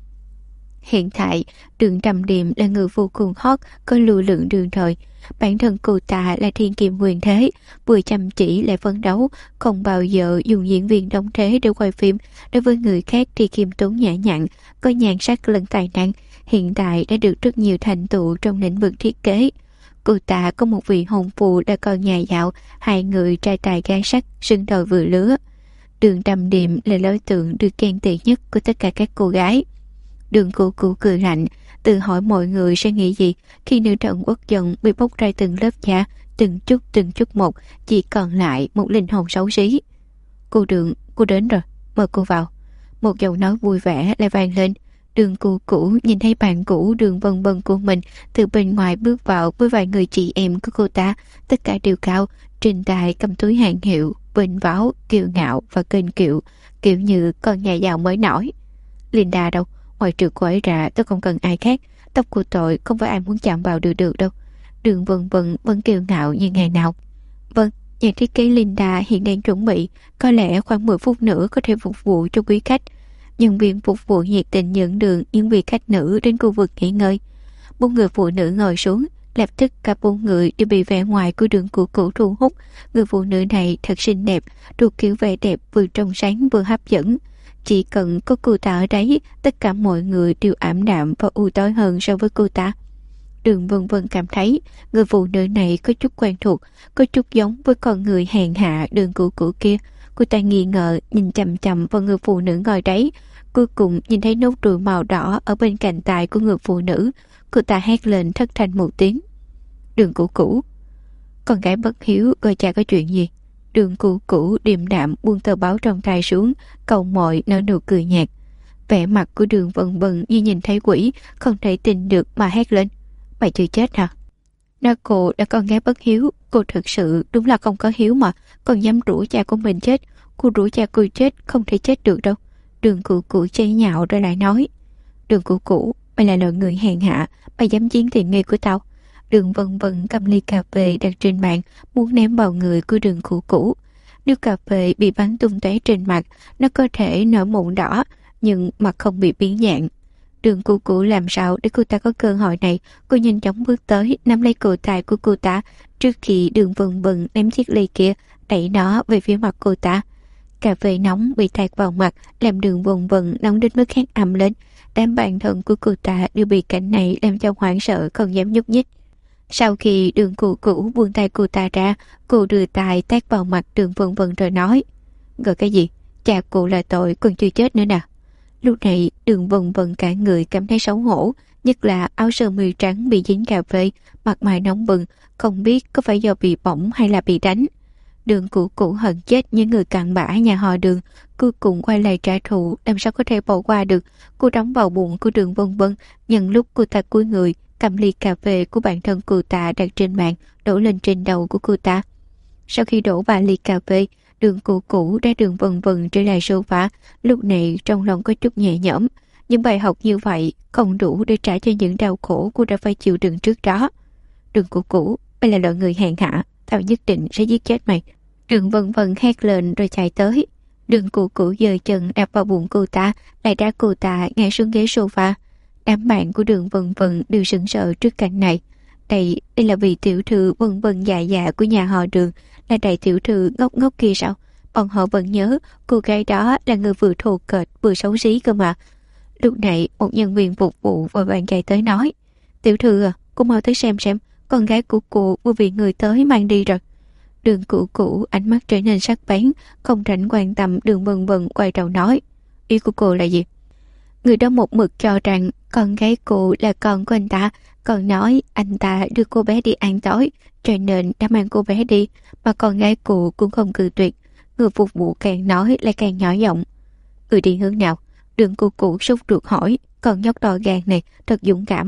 A: Hiện tại, Đường Tâm Điềm là người vô cùng hot, có lưu lượng đường thời. Bản thân cô ta là thiên kiều quyền thế, vừa chăm chỉ lại phấn đấu, không bao giờ dùng diễn viên đóng thế để quay phim. Đối với người khác thì khiêm tốn nhã nhặn, có nhan sắc lẫn tài năng, hiện tại đã được rất nhiều thành tựu trong lĩnh vực thiết kế. Cô ta có một vị hôn phu đã con nhà dạo, hai người trai tài gái sắc, xưng đôi vừa lứa. Đường Tâm Điềm là đối tượng được ghen tị nhất của tất cả các cô gái. Đường Cũ cười lạnh, tự hỏi mọi người sẽ nghĩ gì khi nữ thần quốc dân bị bóc ra từng lớp da, từng chút một, chỉ còn lại một linh hồn xấu xí. Cô Đường, cô đến rồi, mời cô vào. Một giọng nói vui vẻ lại vang lên. Đường Cũ nhìn thấy bạn cũ Đường Vân Vân của mình từ bên ngoài bước vào với vài người chị em của cô ta, tất cả đều cao, trên tay cầm túi hàng hiệu, vênh váo, kiêu ngạo và kênh kiệu, kiểu như con nhà giàu mới nổi. Linda đâu? Ngoài trừ cô ấy ra tôi không cần ai khác, tóc của tôi không phải ai muốn chạm vào được đâu. Đường Vân Vân vẫn kiêu ngạo như ngày nào. Vâng, nhà thiết kế Linda hiện đang chuẩn bị, có lẽ khoảng 10 phút nữa có thể phục vụ cho quý khách. Nhân viên phục vụ nhiệt tình nhận đường những vị khách nữ đến khu vực nghỉ ngơi. 4 người phụ nữ ngồi xuống, lập tức cả 4 người đều bị vẻ ngoài của Đường Cũ thu hút. Người phụ nữ này thật xinh đẹp, thuộc kiểu vẻ đẹp vừa trong sáng vừa hấp dẫn. Chỉ cần có cô ta ở đấy, tất cả mọi người đều ảm đạm và u tối hơn so với cô ta. Đường Vân Vân cảm thấy người phụ nữ này có chút quen thuộc, có chút giống với con người hèn hạ Đường Cũ kia. Cô ta nghi ngờ nhìn chằm chằm vào người phụ nữ ngồi đấy. Cuối cùng nhìn thấy nốt ruồi màu đỏ ở bên cạnh tai của người phụ nữ. Cô ta hét lên thất thanh một tiếng. Đường Cũ, con gái bất hiếu gọi cha có chuyện gì? Đường Cũ điềm đạm buông tờ báo trong tay xuống, cầu mồi nở nụ cười nhạt. Vẻ mặt của Đường Vân Vân như nhìn thấy quỷ, không thể tin được mà hét lên. Mày chưa chết hả? Nói cô đã con gái bất hiếu, cô thực sự đúng là không có hiếu mà, còn dám rủ cha của mình chết. Cô rủ cha cô chết không thể chết được đâu. Đường Cũ chế nhạo rồi lại nói. Đường Cũ, mày là loại người hèn hạ, mày dám chiếm tiện nghi của tao. Đường Vân Vân cầm ly cà phê đặt trên bàn, muốn ném vào người của Đường Cũ. Nước cà phê bị bắn tung tóe trên mặt, nó có thể nở mụn đỏ, nhưng mặt không bị biến dạng. Đường Cũ làm sao để cô ta có cơ hội này? Cô nhanh chóng bước tới, nắm lấy cổ tay của cô ta, trước khi Đường Vân Vân ném chiếc ly kia, đẩy nó về phía mặt cô ta. Cà phê nóng bị tạt vào mặt, làm Đường Vân Vân nóng đến mức hét ầm lên. Đám bạn thân của cô ta đều bị cảnh này làm cho hoảng sợ, không dám nhúc nhích. Sau khi Đường Cũ buông tay cô ta ra, cô đưa tay tát vào mặt Đường Vân Vân rồi nói. Gọi cái gì? Cha cô là tội, còn chưa chết nữa nè. Lúc này Đường Vân Vân cả người cảm thấy xấu hổ, nhất là áo sơ mi trắng bị dính cà phê, mặt mày nóng bừng, không biết có phải do bị bỏng hay là bị đánh. Đường Cũ hận chết những người cặn bã nhà họ Đường, cuối cùng quay lại trả thù, làm sao có thể bỏ qua được. Cô đóng vào bụng của Đường Vân Vân, nhân lúc cô ta cúi người, cầm ly cà phê của bản thân cô ta đặt trên bàn, đổ lên trên đầu của cô ta. Sau khi đổ 3 ly cà phê, Đường Cũ đã Đường Vân Vân trở lại sofa. Lúc này trong lòng có chút nhẹ nhõm. Những bài học như vậy không đủ để trả cho những đau khổ cô đã phải chịu đựng trước đó. Đường Cũ, mày là loại người hèn hạ, tao nhất định sẽ giết chết mày. Đường Vân Vân hét lên rồi chạy tới. Đường Cũ giơ chân đạp vào bụng cô ta, lại đá cô ta ngã xuống ghế sofa. Đám bạn của Đường Vân Vân đều sững sờ trước cảnh này. Đây là vị tiểu thư Vân Vân dạ của nhà họ Đường, là đại tiểu thư ngốc kia sao? Bọn họ vẫn nhớ cô gái đó là người vừa thô kệch vừa xấu xí cơ mà. Lúc này một nhân viên phục vụ vội vàng chạy tới nói. Tiểu thư à, cô mau tới xem, con gái của cô vừa bị người tới mang đi rồi. Đường Cũ ánh mắt trở nên sắc bén, không rảnh quan tâm. Đường Vân Vân quay đầu nói. Ý của cô là gì? Người đó một mực cho rằng con gái cô là con của anh ta, còn nói anh ta đưa cô bé đi ăn tối, cho nên đã mang cô bé đi, mà con gái cô cũng không cự tuyệt. Người phục vụ càng nói lại càng nhỏ giọng. Người đi hướng nào? Đường Cũ sốt ruột hỏi. Con nhóc to gan này thật dũng cảm mà,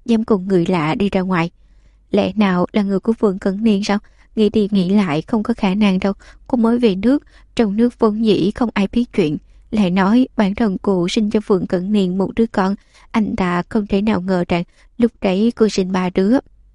A: dám cùng người lạ đi ra ngoài. Lẽ nào là người của Phượng Cẩn Niên sao? Nghĩ đi nghĩ lại không có khả năng đâu. Cô mới về nước, trong nước vốn dĩ không ai biết chuyện. Lại nói bản thân cô sinh cho Phượng Cẩn Niên một đứa con, anh ta không thể nào ngờ rằng lúc đấy cô sinh 3 đứa.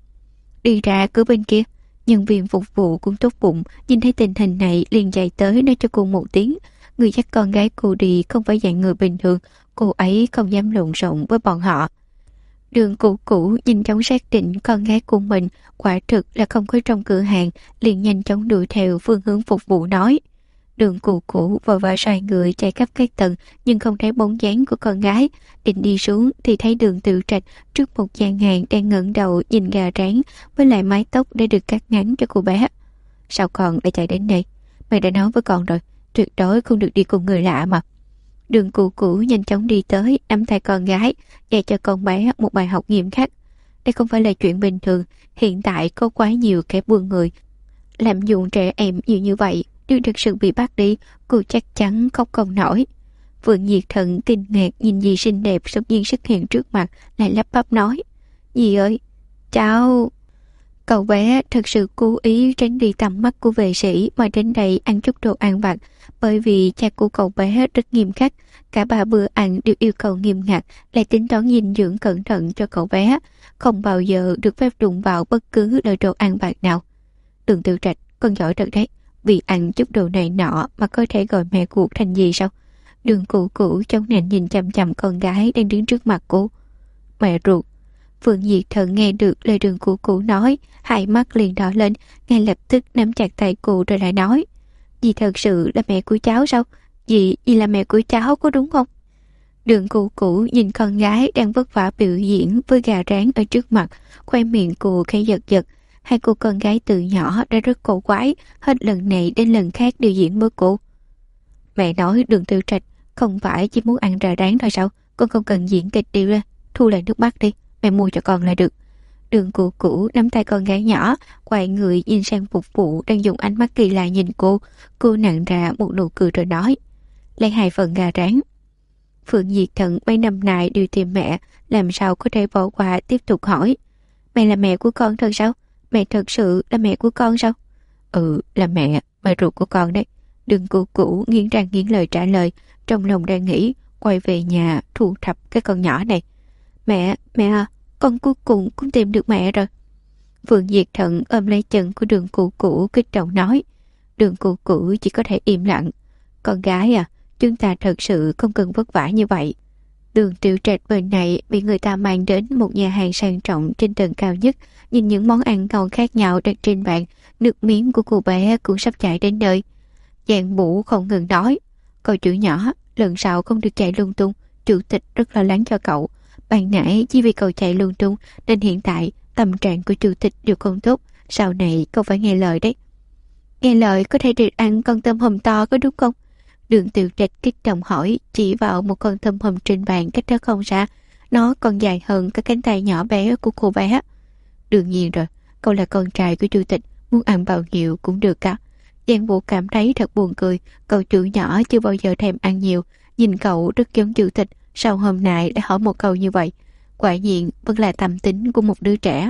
A: Đi ra cửa bên kia, nhân viên phục vụ cũng tốt bụng, nhìn thấy tình hình này liền chạy tới nói cho cô một tiếng. Người dắt con gái cô đi không phải dạng người bình thường, cô ấy không dám lộn xộn với bọn họ. Đường Cũ Cũ nhìn chóng xác định con gái của mình quả thực là không có trong cửa hàng, liền nhanh chóng đuổi theo phương hướng phục vụ nói. Đường Cũ Cũ vội vã xoay người chạy khắp các tầng nhưng không thấy bóng dáng của con gái. Định đi xuống thì thấy Đường Tiểu Trạch trước một gian hàng đang ngẩng đầu nhìn gà rán với lại mái tóc đã được cắt ngắn cho cô bé. Sao con lại chạy đến đây? Mẹ đã nói với con rồi, tuyệt đối không được đi cùng người lạ mà. Đường Cũ Cũ nhanh chóng đi tới nắm tay con gái, dạy cho con bé một bài học nghiêm khắc. Đây không phải là chuyện bình thường, hiện tại có quá nhiều kẻ buôn người lạm dụng trẻ em nhiều như vậy. Nếu thực sự bị bắt đi, cô chắc chắn khóc không nổi. Phượng Nhiệt Thận kinh ngạc nhìn dì xinh đẹp đột nhiên xuất hiện trước mặt, lại lắp bắp nói: Dì ơi, cháu... Cậu bé thật sự cố ý tránh đi tầm mắt của vệ sĩ mà đến đây ăn chút đồ ăn vặt, bởi vì cha của cậu bé rất nghiêm khắc, cả 3 bữa ăn đều yêu cầu nghiêm ngặt, lại tính toán dinh dưỡng cẩn thận cho cậu bé, không bao giờ được phép đụng vào bất cứ loại đồ ăn vặt nào. Đường Tiểu Trạch, con giỏi thật đấy, vì ăn chút đồ này nọ mà có thể gọi mẹ cuộc thành gì sao? Đường Cũ Cũ chống nạnh nhìn chằm chằm con gái đang đứng trước mặt cô. Mẹ ruột. Phượng Diệt Thần nghe được lời Đường Cũ Cũ nói, hai mắt liền đỏ lên, ngay lập tức nắm chặt tay cô rồi lại nói: Dì thật sự là mẹ của cháu sao? Dì là mẹ của cháu có đúng không? Đường Cũ Cũ nhìn con gái đang vất vả biểu diễn với gà rán ở trước mặt, khoe miệng cô khẽ giật giật. Hai cô con gái từ nhỏ đã rất cổ quái, hết lần này đến lần khác đều diễn với cô. Mẹ nói Đường Tiểu Trạch không phải chỉ muốn ăn gà rán thôi sao? Con không cần diễn kịch điều ra, thu lại nước mắt đi, mẹ mua cho con là được. Đường Cũ Cũ nắm tay con gái nhỏ, quay người nhìn sang phục vụ đang dùng ánh mắt kỳ lạ nhìn cô. Cô nặn ra một nụ cười rồi nói: Lấy 2 phần gà rán. Phượng Diệt Thần mấy năm nay đều tìm mẹ, làm sao có thể bỏ qua, tiếp tục hỏi: Mẹ là mẹ của con thật sao? Mẹ thật sự là mẹ của con sao? Ừ, là mẹ ruột của con đấy. Đường Cũ Cũ nghiến răng nghiến lợi trả lời, trong lòng đang nghĩ quay về nhà thu thập cái con nhỏ này. Mẹ à, con cuối cùng cũng tìm được mẹ rồi. Phượng Diệt Thần ôm lấy chân của Đường Cũ Cũ kích động nói. Đường Cũ Cũ chỉ có thể im lặng. Con gái à, chúng ta thật sự không cần vất vả như vậy. Đường Tiểu Trạch bên này bị người ta mang đến một nhà hàng sang trọng trên tầng cao nhất, nhìn những món ăn ngon khác nhau đặt trên bàn, nước miếng của cô bé cũng sắp chảy đến nơi. Giang Vũ không ngừng nói: Cậu chủ nhỏ, lần sau không được chạy lung tung, chủ tịch rất lo lắng cho cậu. Ban nãy chỉ vì cậu chạy lung tung nên hiện tại tâm trạng của chủ tịch đều không tốt, sau này cậu phải nghe lời đấy. Nghe lời có thể được ăn con tôm hùm to có đúng không? Đường Tiểu Trạch kích động hỏi, chỉ vào một con tôm hùm trên bàn cách đó không xa, nó còn dài hơn cái cánh tay nhỏ bé của cô bé. Đương nhiên rồi, cậu là con trai của chủ tịch, muốn ăn bao nhiêu cũng được cả. Giang Vũ cảm thấy thật buồn cười, cậu chủ nhỏ chưa bao giờ thèm ăn nhiều, nhìn cậu rất giống chủ tịch, sao hôm nay đã hỏi một câu như vậy? Quả nhiên vẫn là tâm tính của một đứa trẻ.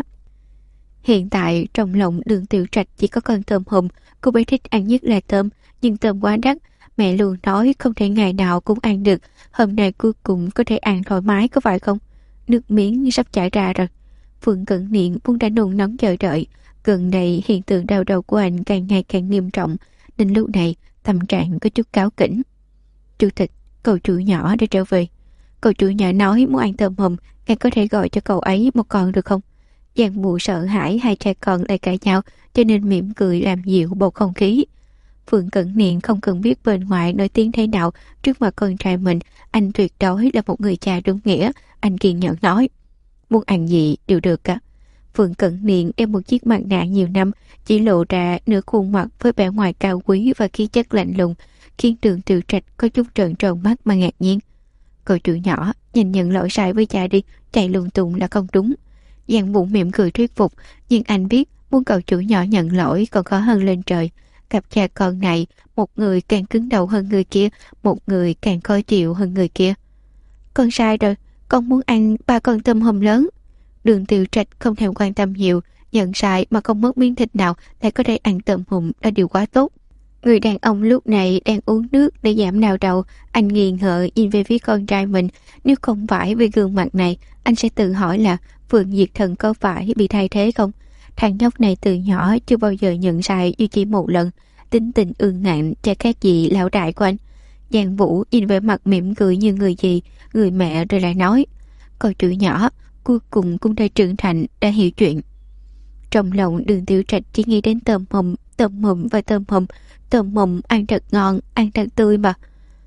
A: Hiện tại trong lòng Đường Tiểu Trạch chỉ có con tôm hùm, cô bé thích ăn nhất là tôm, nhưng tôm quá đắt, mẹ luôn nói không thể ngày nào cũng ăn được, hôm nay cuối cùng có thể ăn thoải mái có phải không? Nước miếng sắp chảy ra rồi. Phượng Cẩn Niên vốn đã nôn nóng chờ đợi, gần đây hiện tượng đau đầu của anh càng ngày càng nghiêm trọng, nên lúc này tâm trạng có chút cáu kỉnh. Chủ tịch, cậu chủ nhỏ đã trở về. Cậu chủ nhỏ nói muốn ăn tôm hùm, ngài có thể gọi cho cậu ấy một con được không? Giang Mụ sợ hãi hai cha con lại cãi nhau, cho nên mỉm cười làm dịu bầu không khí. Phượng Cẩn Niên không cần biết bên ngoài nổi tiếng thế nào, trước mặt con trai mình, anh tuyệt đối là một người cha đúng nghĩa. Anh kiên nhẫn nói: Muốn ăn gì đều được cả. Phượng Cẩn Niên đeo một chiếc mặt nạ nhiều năm, chỉ lộ ra nửa khuôn mặt với vẻ ngoài cao quý và khí chất lạnh lùng, khiến Đường Tiểu Trạch có chút trợn tròn mắt mà ngạc nhiên. Cậu chủ nhỏ, nhìn nhận lỗi sai với cha đi, chạy lung tung là không đúng. Giang Vũ mỉm cười thuyết phục, nhưng anh biết muốn cậu chủ nhỏ nhận lỗi còn khó hơn lên trời. Cặp cha con này, một người càng cứng đầu hơn người kia, một người càng khó chịu hơn người kia. Con sai rồi, con muốn ăn 3 con tôm hùm lớn. Đường Tiểu Trạch không thèm quan tâm nhiều, nhận sai mà không mất miếng thịt nào, lại có thể ăn tôm hùm là điều quá tốt. Người đàn ông lúc này đang uống nước để giảm đau đầu. Anh nghiền ngợi nhìn về phía con trai mình. Nếu không phải vì gương mặt này, anh sẽ tự hỏi là Phượng Diệt Thần có phải bị thay thế không? Thằng nhóc này từ nhỏ chưa bao giờ nhận sai dù chỉ một lần. Tính tình ương ngạnh chả khác gì lão đại của anh. Giang Vũ nhìn về mặt mỉm cười như người gì, người mẹ, rồi lại nói: Cậu chủ nhỏ cuối cùng cũng đã trưởng thành, đã hiểu chuyện. Trong lòng Đường Tiểu Trạch chỉ nghĩ đến tôm hùm và tôm hùm. Tôm hùm ăn thật ngon, ăn thật tươi mà.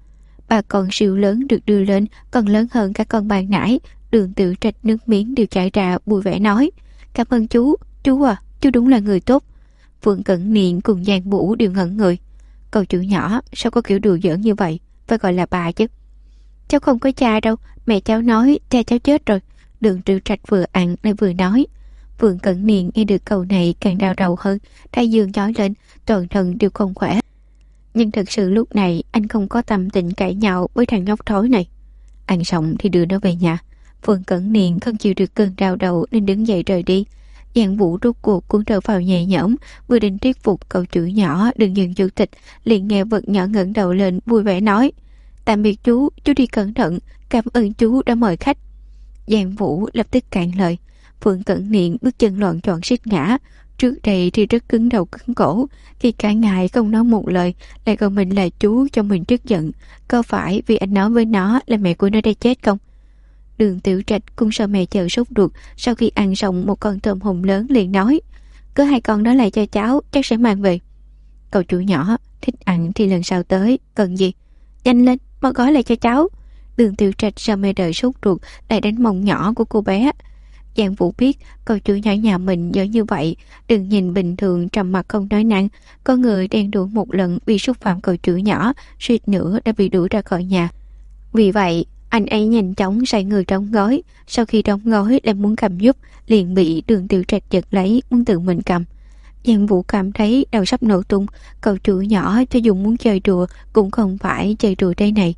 A: Ba con siêu lớn được đưa lên, còn lớn hơn cả con ban nãy. Đường Tiểu Trạch nước miếng đều chảy ra, vui vẻ nói: Cảm ơn chú à, chú đúng là người tốt. Phượng Cẩn Niên cùng Giang Vũ đều ngẩn người. Cậu chủ nhỏ sao có kiểu đùa giỡn như vậy, phải gọi là bà chứ. Cháu không có cha đâu, mẹ cháu nói cha cháu chết rồi. Đường Tiểu Trạch vừa ăn lại vừa nói. Phượng Cẩn Niên nghe được câu này càng đau đầu hơn, thái dương nhói lên, toàn thân đều không khỏe. Nhưng thật sự lúc này anh không có tâm tình cãi nhau với thằng nhóc thối này. Ăn xong thì đưa nó về nhà. Phượng Cẩn Niên không chịu được cơn đau đầu nên đứng dậy rời đi. Giang Vũ rút cuộc cũng trở vào nhẹ nhõm, vừa định thuyết phục cậu chủ nhỏ đừng dừng chủ tịch, liền nghe vật nhỏ ngẩng đầu lên vui vẻ nói: Tạm biệt chú đi cẩn thận, cảm ơn chú đã mời khách. Giang Vũ lập tức cạn lời. Phượng Cẩn Niên bước chân loạn choạng suýt ngã. Trước đây thì rất cứng đầu cứng cổ, khi cả ngày không nói một lời, lại gọi mình là chú cho mình tức giận. Có phải vì anh nói với nó là mẹ của nó đã chết không? Đường Tiểu Trạch cũng sợ mẹ chờ sốt ruột, sau khi ăn xong một con tôm hùm lớn liền nói: Cứ 2 con đó lại cho cháu, chắc sẽ mang về. Cậu chủ nhỏ thích ăn thì lần sau tới, cần gì? Nhanh lên, mau gói lại cho cháu. Đường Tiểu Trạch sau mẹ đợi sốt ruột lại đánh mông nhỏ của cô bé. Giang Vũ biết cậu chủ nhỏ nhà mình giỏi như vậy, đừng nhìn bình thường trầm mặc không nói năng. Có người đen đuổi một lần vì xúc phạm cậu chủ nhỏ, suýt nữa đã bị đuổi ra khỏi nhà. Vì vậy anh ấy nhanh chóng sai người đóng gói. Sau khi đóng gói lại muốn cầm giúp, liền bị Đường Tiểu Trạch giật lấy, muốn tự mình cầm. Giang Vũ cảm thấy đầu sắp nổ tung. Cậu chủ nhỏ cho dù muốn chơi đùa cũng không phải chơi đùa đây này.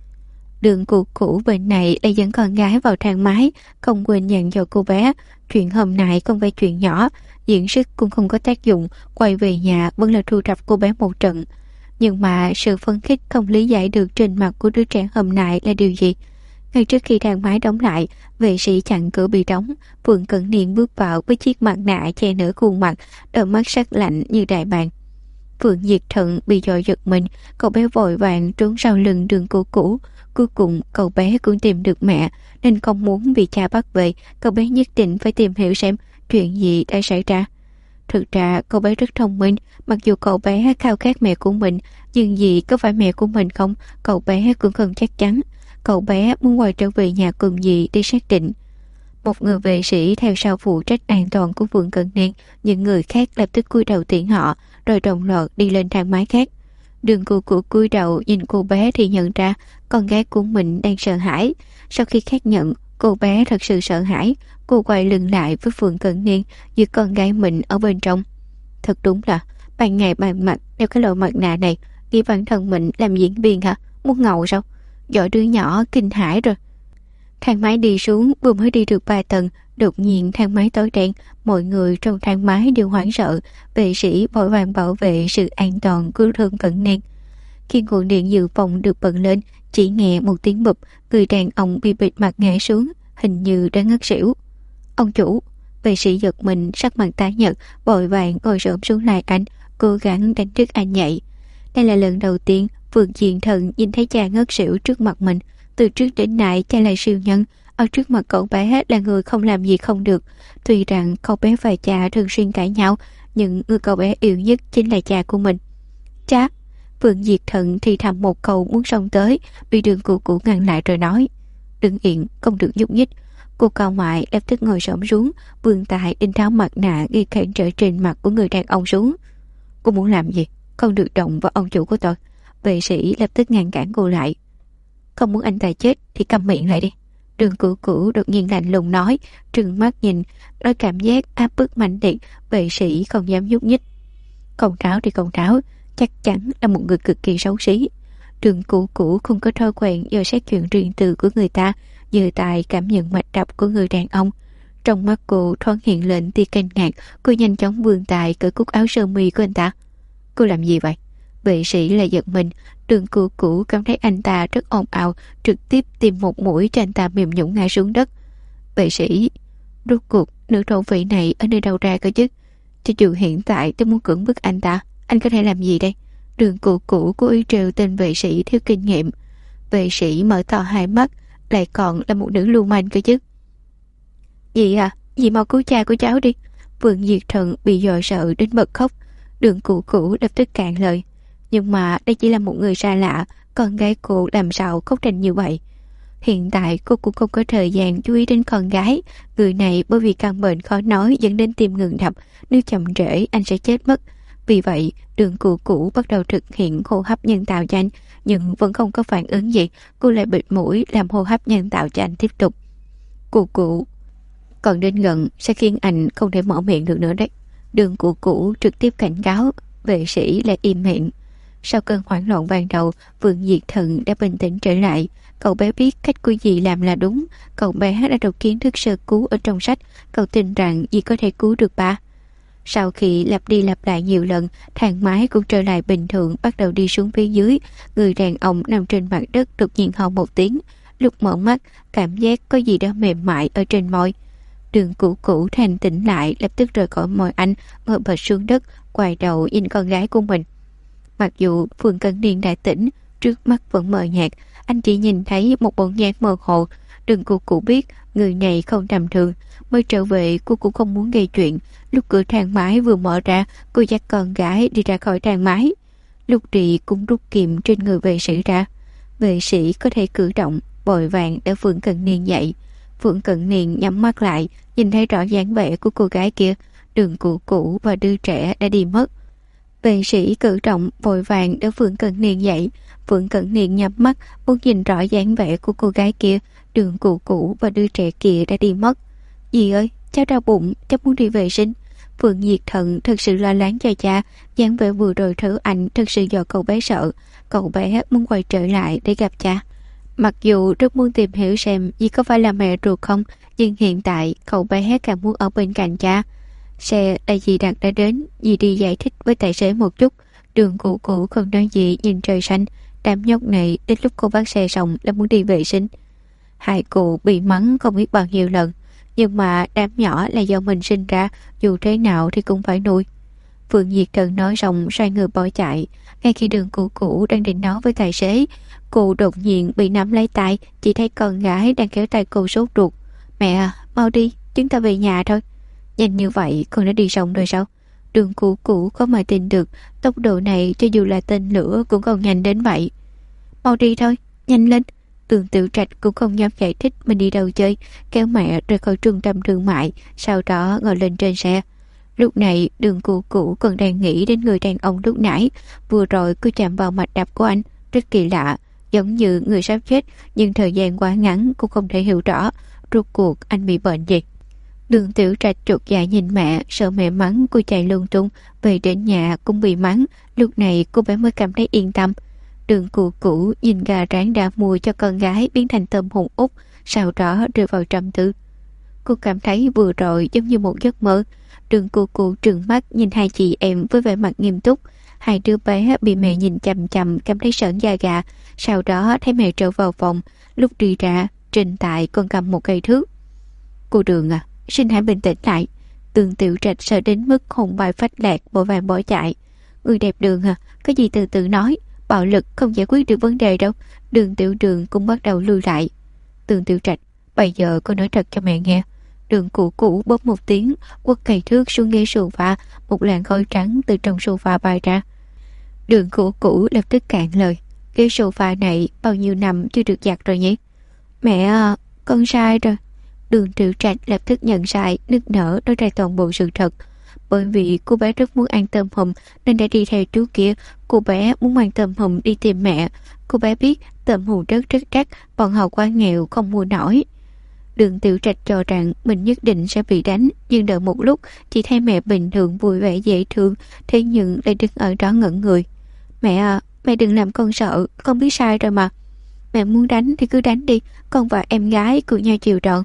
A: Đường cũ bên này lại dẫn con gái vào thang máy, không quên dặn dò cô bé chuyện hôm nay không phải chuyện nhỏ. Diễn sức cũng không có tác dụng, quay về nhà vẫn là thu thập cô bé một trận. Nhưng mà sự phấn khích không lý giải được trên mặt của đứa trẻ hôm nay là điều gì. Ngay trước khi thang máy đóng lại, vệ sĩ chặn cửa bị đóng. Phượng Cẩn Niên bước vào với chiếc mặt nạ che nửa khuôn mặt, đôi mắt sắc lạnh như đại bàng. Phượng Diệt Thần bị dội giật mình, cậu bé vội vàng trốn sau lưng Đường cũ. Cuối cùng cậu bé cũng tìm được mẹ, nên không muốn bị cha bắt về. Cậu bé nhất định phải tìm hiểu xem chuyện gì đã xảy ra. Thực ra cậu bé rất thông minh, mặc dù cậu bé khao khát mẹ của mình, nhưng gì có phải mẹ của mình không, cậu bé cũng không chắc chắn. Cậu bé muốn quay trở về nhà cùng dì để xác định. Một người vệ sĩ theo sau phụ trách an toàn của Phượng Cẩn Niên, những người khác lập tức cúi đầu tiễn họ, rồi đồng loạt đi lên thang máy khác. Đường của cúi đầu nhìn cô bé thì nhận ra con gái của mình đang sợ hãi. Sau khi xác nhận cô bé thật sự sợ hãi, cô quay lưng lại với Phượng Cẩn Niên, giữ con gái mình ở bên trong. Thật đúng là ban ngày ban mặt đeo cái loại mặt nạ này, nghĩ bản thân mình làm diễn viên hả? Muốn ngầu sao? Giỏi đứa nhỏ kinh hãi rồi. Thang máy đi xuống, vừa mới đi được 3 tầng, đột nhiên thang máy tối đen, mọi người trong thang máy đều hoảng sợ. Vệ sĩ vội vàng bảo vệ sự an toàn của Phượng Cẩn Niên. Khi nguồn điện dự phòng được bật lên, chỉ nghe một tiếng bụp, người đàn ông bị bịt mặt ngã xuống, hình như đã ngất xỉu. Ông chủ! Vệ sĩ giật mình, sắc mặt tái nhợt, vội vàng ngồi xổm xuống lại anh, cố gắng đánh thức anh dậy. Đây là lần đầu tiên Phượng Diệt Thần nhìn thấy cha ngất xỉu trước mặt mình. Từ trước đến nay cha là siêu nhân, ở trước mặt cậu bé là người không làm gì không được. Tuy rằng cậu bé và cha thường xuyên cãi nhau, nhưng người cậu bé yêu nhất chính là cha của mình. Cha! Phượng Diệt Thần thì thầm một câu muốn xông tới, bị Đường cũ ngăn lại rồi nói: Đừng yên, không được nhúc nhích. Cô cao mại lập tức ngồi xổm xuống, vươn tay định tháo mặt nạ ghi cản trở trên mặt của người đàn ông xuống. Cô muốn làm gì? Không được động vào ông chủ của tôi. Vệ sĩ lập tức ngăn cản cô lại. Không muốn anh ta chết thì câm miệng lại đi. Đường cũ đột nhiên lạnh lùng nói, trừng mắt nhìn, nói cảm giác áp bức mạnh liệt. Vệ sĩ không dám nhúc nhích. Không tháo thì không tháo, chắc chắn là một người cực kỳ xấu xí. Đường cũ không có thói quen dò xét chuyện riêng tư của người ta, giơ tay cảm nhận mạch đập của người đàn ông. Trong mắt cô thoáng hiện lên tia kinh ngạc. Cô nhanh chóng vươn tay cởi cúc áo sơ mi của anh ta. Cô làm gì vậy? Vệ sĩ lại giật mình. Đường Cửu Cửu cảm thấy anh ta rất ồn ào, trực tiếp tìm một mũi cho anh ta mềm nhũn ngã xuống đất. Vệ sĩ, rốt cuộc nữ thổ phỉ này ở nơi đâu ra cơ chứ? Cho dù hiện tại tôi muốn cưỡng bức anh ta, anh có thể làm gì đây? Đường Cửu Cửu cố ý trêu tên vệ sĩ thiếu kinh nghiệm. Vệ sĩ mở to hai mắt, lại còn là một nữ lưu manh cơ chứ. Dì à, dì mau cứu cha của cháu đi. Vương Diệt Thần bị dọa sợ đến bật khóc. Đường Cửu Cửu lập tức cạn lời. Nhưng mà đây chỉ là một người xa lạ, con gái cô làm sao khóc thành như vậy? Hiện tại cô cũng không có thời gian chú ý đến con gái. Người này bởi vì căn bệnh khó nói dẫn đến tim ngừng đập, nếu chậm trễ anh sẽ chết mất. Vì vậy Đường Cửu Cửu bắt đầu thực hiện hô hấp nhân tạo cho anh, nhưng vẫn không có phản ứng gì. Cô lại bịt mũi làm hô hấp nhân tạo cho anh tiếp tục. Cửu Cửu, còn đến gần sẽ khiến anh không thể mở miệng được nữa đấy. Đường Cửu Cửu trực tiếp cảnh cáo. Vệ sĩ lại im miệng. Sau cơn hoảng loạn ban đầu, Vương Diệt Thần đã bình tĩnh trở lại. Cậu bé biết cách của dì làm là đúng. Cậu bé đã đọc kiến thức sơ cứu ở trong sách. Cậu tin rằng dì có thể cứu được ba. Sau khi lặp đi lặp lại nhiều lần, thang máy cũng trở lại bình thường, bắt đầu đi xuống phía dưới. Người đàn ông nằm trên mặt đất đột nhiên hò một tiếng. Lúc mở mắt, cảm giác có gì đó mềm mại ở trên môi. Đường Cửu Cửu thanh tỉnh lại, lập tức rời khỏi môi anh, ngồi bệt xuống đất, quay đầu nhìn con gái của mình. Mặc dù Phương Cẩn Niên đã tỉnh, trước mắt vẫn mờ nhạt, anh chỉ nhìn thấy một bộ dáng mơ hồ. Đường Cửu Cửu biết người này không tầm thường. Mới trở về cô cũng không muốn gây chuyện. Lúc cửa thang máy vừa mở ra, cô dắt con gái đi ra khỏi thang máy. Lúc đi cũng rút kiềm trên người vệ sĩ ra. Vệ sĩ có thể cử động, vội vàng đỡ Phương Cẩn Niên dậy. Phương Cẩn Niên nhắm mắt lại, nhìn thấy rõ dáng vẻ của cô gái kia. Đường Cửu Cửu và đứa trẻ đã đi mất. Vệ sĩ cử động vội vàng đỡ Phương Cẩn Niên dậy. Phương Cẩn Niên nhắm mắt muốn nhìn rõ dáng vẻ của cô gái kia. Đường Cửu Cửu và đứa trẻ kia đã đi mất. Dì ơi, cháu đau bụng, cháu muốn đi vệ sinh. Phương Diệt Thần thật sự lo lắng cho cha. Dáng vẻ vừa rồi thử ảnh thật sự do cậu bé sợ. Cậu bé muốn quay trở lại để gặp cha. Mặc dù rất muốn tìm hiểu xem dì có phải là mẹ ruột không, nhưng hiện tại cậu bé càng muốn ở bên cạnh cha. Xe là dì đặt đã đến, dì đi giải thích với tài xế một chút. Đường Cửu Cửu không nói gì, nhìn trời xanh. Đám nhóc này đến lúc cô bắt xe xong là muốn đi vệ sinh. Hai cụ bị mắng không biết bao nhiêu lần, nhưng mà đám nhỏ là do mình sinh ra, dù thế nào thì cũng phải nuôi. Phương Diệt Thần nói xong xoay người bỏ chạy. Ngay khi Đường Cửu Cửu đang định nói với tài xế, cô đột nhiên bị nắm lấy tay. Chỉ thấy con gái đang kéo tay cô sốt ruột. Mẹ à, mau đi, chúng ta về nhà thôi. Nhanh như vậy con đã đi xong rồi sao? Đường Cửu Cửu có mà tin được tốc độ này cho dù là tên lửa cũng không nhanh đến vậy. Mau đi thôi, nhanh lên. Đường Tiểu Trạch cũng không dám giải thích mình đi đâu chơi, kéo mẹ rời khỏi trung tâm thương mại, sau đó ngồi lên trên xe. Lúc này Đường Cửu Cửu còn đang nghĩ đến người đàn ông lúc nãy. Vừa rồi cô chạm vào mạch đập của anh, rất kỳ lạ, giống như người sắp chết, nhưng thời gian quá ngắn cô không thể hiểu rõ rốt cuộc anh bị bệnh gì. Đường Tiểu Trạch trột dạ nhìn mẹ, sợ mẹ mắng cô chạy lung tung, về đến nhà cũng bị mắng. Lúc này cô bé mới cảm thấy yên tâm. Đường Cửu Cửu nhìn gà rán đã mua cho con gái biến thành tôm hùm út, sau đó rơi vào trầm tư. Cô cảm thấy vừa rồi giống như một giấc mơ. Đường Cửu Cửu trừng mắt nhìn hai chị em với vẻ mặt nghiêm túc. Hai đứa bé bị mẹ nhìn chằm chằm cảm thấy sởn da gà. Sau đó thấy mẹ trở vào phòng. Lúc đi ra, trên tay còn cầm một cây thước. Cô Đường à, xin hãy bình tĩnh lại. Đường Tiểu Trạch sợ đến mức hồn bay phách lạc, vội vàng bỏ chạy. Người đẹp Đường à, có gì từ từ nói, bạo lực không giải quyết được vấn đề đâu. Đường Tiểu Đường cũng bắt đầu lui lại. Đường Tiểu Trạch, bây giờ cô nói thật cho mẹ nghe. Đường Cửu Cửu bóp một tiếng, quất cây thước xuống ghế sofa, một làn khói trắng từ trong sofa bay ra. Đường Cửu Cửu lập tức cạn lời. Ghế sofa này bao nhiêu năm chưa được giặt rồi nhỉ? Mẹ à, con sai rồi. Đường Tiểu Trạch lập tức nhận sai, nức nở nói ra toàn bộ sự thật. Bởi vì cô bé rất muốn ăn tôm hùm nên đã đi theo chú kia. Cô bé muốn mang tôm hùm đi tìm mẹ. Cô bé biết tôm hùm rất đắt, bọn họ quá nghèo không mua nổi. Đường Tiểu Trạch cho rằng mình nhất định sẽ bị đánh, nhưng đợi một lúc chỉ thấy mẹ bình thường vui vẻ dễ thương, thế nhưng lại đứng ở đó ngẩn người. Mẹ à, mẹ đừng làm con sợ, con biết sai rồi mà. Mẹ muốn đánh thì cứ đánh đi, con và em gái cùng nhau chịu đòn.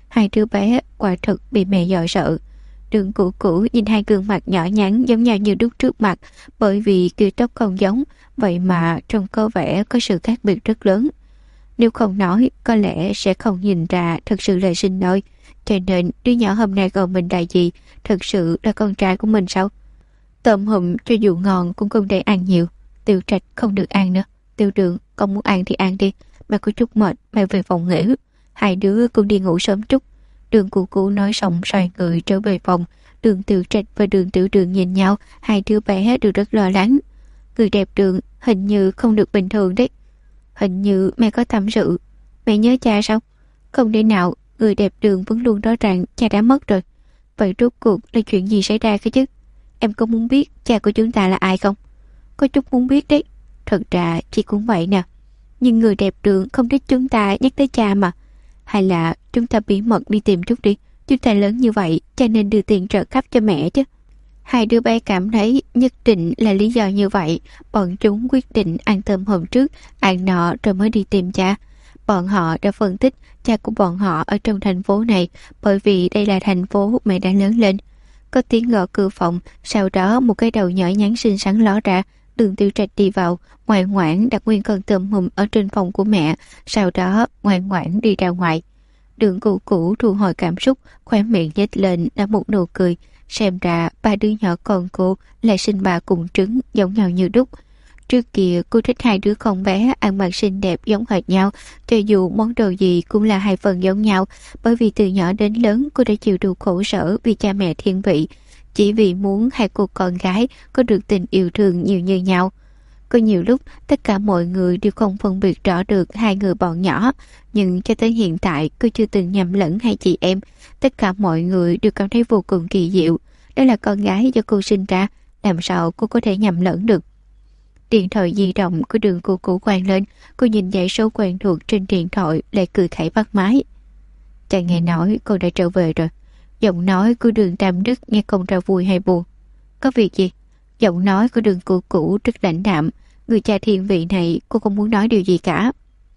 A: Hai đứa bé quả thực bị mẹ dọa sợ. Đường Cũ Cũ nhìn hai gương mặt nhỏ nhắn giống nhau như đúc trước mặt, bởi vì kiểu tóc không giống, vậy mà trông có vẻ có sự khác biệt rất lớn. Nếu không nói, có lẽ sẽ không nhìn ra thật sự là sinh đôi. Cho nên đứa nhỏ hôm nay gọi mình là gì? Thật sự là con trai của mình sao? Tôm hùm cho dù ngon cũng không để ăn nhiều. Tiểu Trạch không được ăn nữa. Tiểu Đường, con muốn ăn thì ăn đi. Mẹ có chút mệt, mẹ về phòng nghỉ. Hai đứa cũng đi ngủ sớm chút. Đường Cũ Cũ nói xong xoay người trở về phòng. Đường Tiểu Trạch và Đường Tiểu Đường nhìn nhau, hai đứa bé đều rất lo lắng. Người đẹp Đường hình như không được bình thường đấy. Hình như mẹ có tâm sự. Mẹ nhớ cha sao? Không thể nào, người đẹp Đường vẫn luôn nói rằng cha đã mất rồi. Vậy rốt cuộc là chuyện gì xảy ra cơ chứ? Em có muốn biết cha của chúng ta là ai không? Có chút muốn biết đấy. Thật ra chị cũng vậy nè. Nhưng người đẹp Đường không thích chúng ta nhắc tới cha mà. Hay là chúng ta bí mật đi tìm chút đi. Chúng ta lớn như vậy cho nên đưa tiền trợ cấp cho mẹ chứ. Hai đứa bé cảm thấy nhất định là lý do như vậy. Bọn chúng quyết định ăn tôm hôm trước, ăn nọ rồi mới đi tìm cha. Bọn họ đã phân tích cha của bọn họ ở trong thành phố này, bởi vì đây là thành phố mẹ đã lớn lên. Có tiếng gõ cửa phòng, sau đó một cái đầu nhỏ nhắn xinh xắn ló ra. Đường Tiểu Trạch đi vào, ngoan ngoãn đặt nguyên con tôm hùm ở trên phòng của mẹ, sau đó ngoan ngoãn đi ra ngoài. Đường Cũ Cũ thu hồi cảm xúc, khóe miệng nhếch lên đã một nụ cười. Xem ra ba đứa nhỏ con cô lại sinh bà cùng trứng giống nhau như đúc. Trước kia cô thích hai đứa con bé ăn mặc xinh đẹp giống hệt nhau, cho dù món đồ gì cũng là hai phần giống nhau, bởi vì từ nhỏ đến lớn cô đã chịu đủ khổ sở vì cha mẹ thiên vị, chỉ vì muốn hai cô con gái có được tình yêu thương nhiều như nhau. Có nhiều lúc tất cả mọi người đều không phân biệt rõ được hai người bọn nhỏ, nhưng cho tới hiện tại cô chưa từng nhầm lẫn hai chị em. Tất cả mọi người đều cảm thấy vô cùng kỳ diệu. Đó là con gái do cô sinh ra, làm sao cô có thể nhầm lẫn được. Điện thoại di động của Đường Cũ Cũ vang lên, cô nhìn dãy số quen thuộc trên điện thoại lại cười khẩy bắt máy. Chẳng nghe nói cô đã trở về rồi. Giọng nói của Đường Tam Đức nghe không ra vui hay buồn. Có việc gì? Giọng nói của Đường Cũ Cũ rất lãnh đạm. Người cha thiên vị này cô không muốn nói điều gì cả.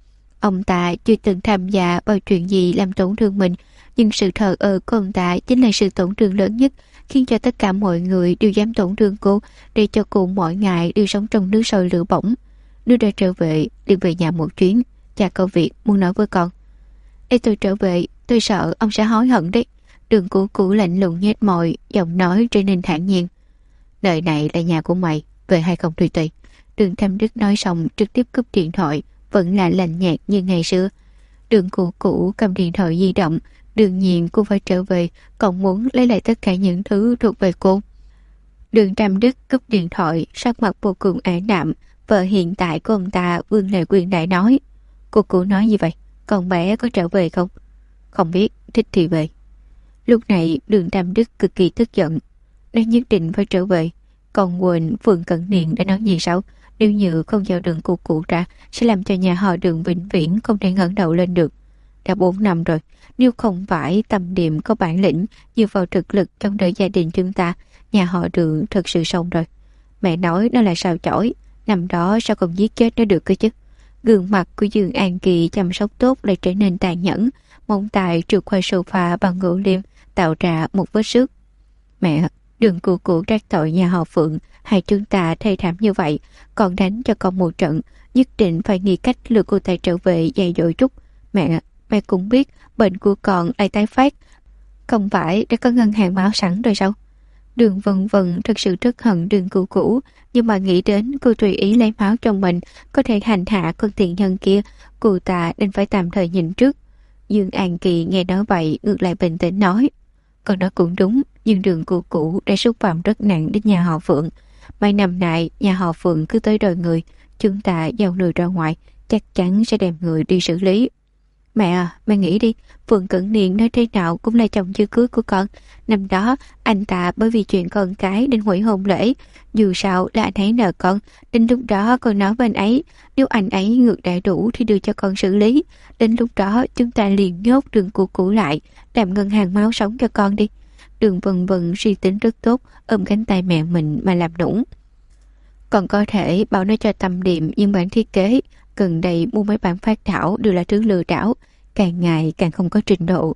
A: Ông ta chưa từng tham gia vào chuyện gì làm tổn thương mình, nhưng sự thờ ơ của ông ta chính là sự tổn thương lớn nhất, khiến cho tất cả mọi người đều dám tổn thương cô, để cho cô mỗi ngày đều sống trong nước sôi lửa bỏng. Nếu đã trở về, liền về nhà một chuyến. Cha có việc muốn nói với con. Ê, tôi trở về, tôi sợ ông sẽ hối hận đấy. Đường Cũ Cũ lạnh lùng nhếch môi, giọng nói trở nên thản nhiên. Nơi này là nhà của mày, về hay không tùy tùy. Đường Tam Đức nói xong trực tiếp cúp điện thoại, vẫn là lạnh nhạt như ngày xưa. Đường Cũ Cũ cầm điện thoại di động, đương nhiên cô phải trở về, còn muốn lấy lại tất cả những thứ thuộc về cô. Đường Tam Đức cúp điện thoại, sắc mặt vô cùng ảm đạm. Vợ hiện tại của ông ta Vương Lệ Quyền đại nói. Cô Cũ nói gì vậy? Con bé có trở về không? Không biết, thích thì về. Lúc này Đường Tam Đức cực kỳ tức giận. Nó nhất định phải trở về. Còn quên Phương Cẩn Niên đã nói gì sao? Nếu như không giao Đường Cũ Cũ ra, sẽ làm cho nhà họ Đường vĩnh viễn không thể ngẩng đầu lên được. Đã 4 năm rồi, nếu không phải Tâm Điểm có bản lĩnh dựa vào thực lực trong đời gia đình chúng ta, nhà họ Đường thật sự xong rồi. Mẹ nói nó là sao chổi, năm đó sao còn giết chết nó được cơ chứ? Gương mặt của Dương An Kỳ chăm sóc tốt lại trở nên tàn nhẫn, móng tay trượt qua sofa bằng gỗ liêm, tạo ra một vết xước. Mẹ, Đường Cũ Cũ trách tội nhà họ Phượng, hai chúng ta thê thảm như vậy, còn đánh cho con một trận, nhất định phải nghĩ cách lừa cô ta trở về dạy dỗ chút. Mẹ cũng biết bệnh của con lại tái phát, không phải đã có ngân hàng máu sẵn rồi sao? Đường Vân Vân thật sự rất hận Đường Cũ Cũ, nhưng mà nghĩ đến cô tùy ý lấy máu trong mình có thể hành hạ con tiện nhân kia, cô ta nên phải tạm thời nhìn trước. Dương An Kỳ nghe nói vậy ngược lại bình tĩnh nói. Con nói cũng đúng, nhưng Đường Cũ Cũ đã xúc phạm rất nặng đến nhà họ Phượng. Mấy năm nay nhà họ Phượng cứ tới đòi người, chúng ta giao người ra ngoài, chắc chắn sẽ đem người đi xử lý. Mẹ à, mẹ nghĩ đi, Phượng Cẩn Niên nói thế nào cũng là chồng chưa cưới của con. Năm đó anh ta bởi vì chuyện con cái nên hủy hôn lễ, dù sao là anh ấy nợ con. Đến lúc đó con nói với anh ấy, nếu anh ấy ngược đại đủ thì đưa cho con xử lý. Đến lúc đó chúng ta liền nhốt Đường Cũ Cũ lại, làm ngân hàng máu sống cho con đi. Đường Vân Vân suy tính rất tốt, ôm cánh tay mẹ mình mà làm nũng. Còn có thể bảo nó cho Tâm Điểm những bản thiết kế. Gần đây mua mấy bản phát thảo đều là thứ lừa đảo, càng ngày càng không có trình độ.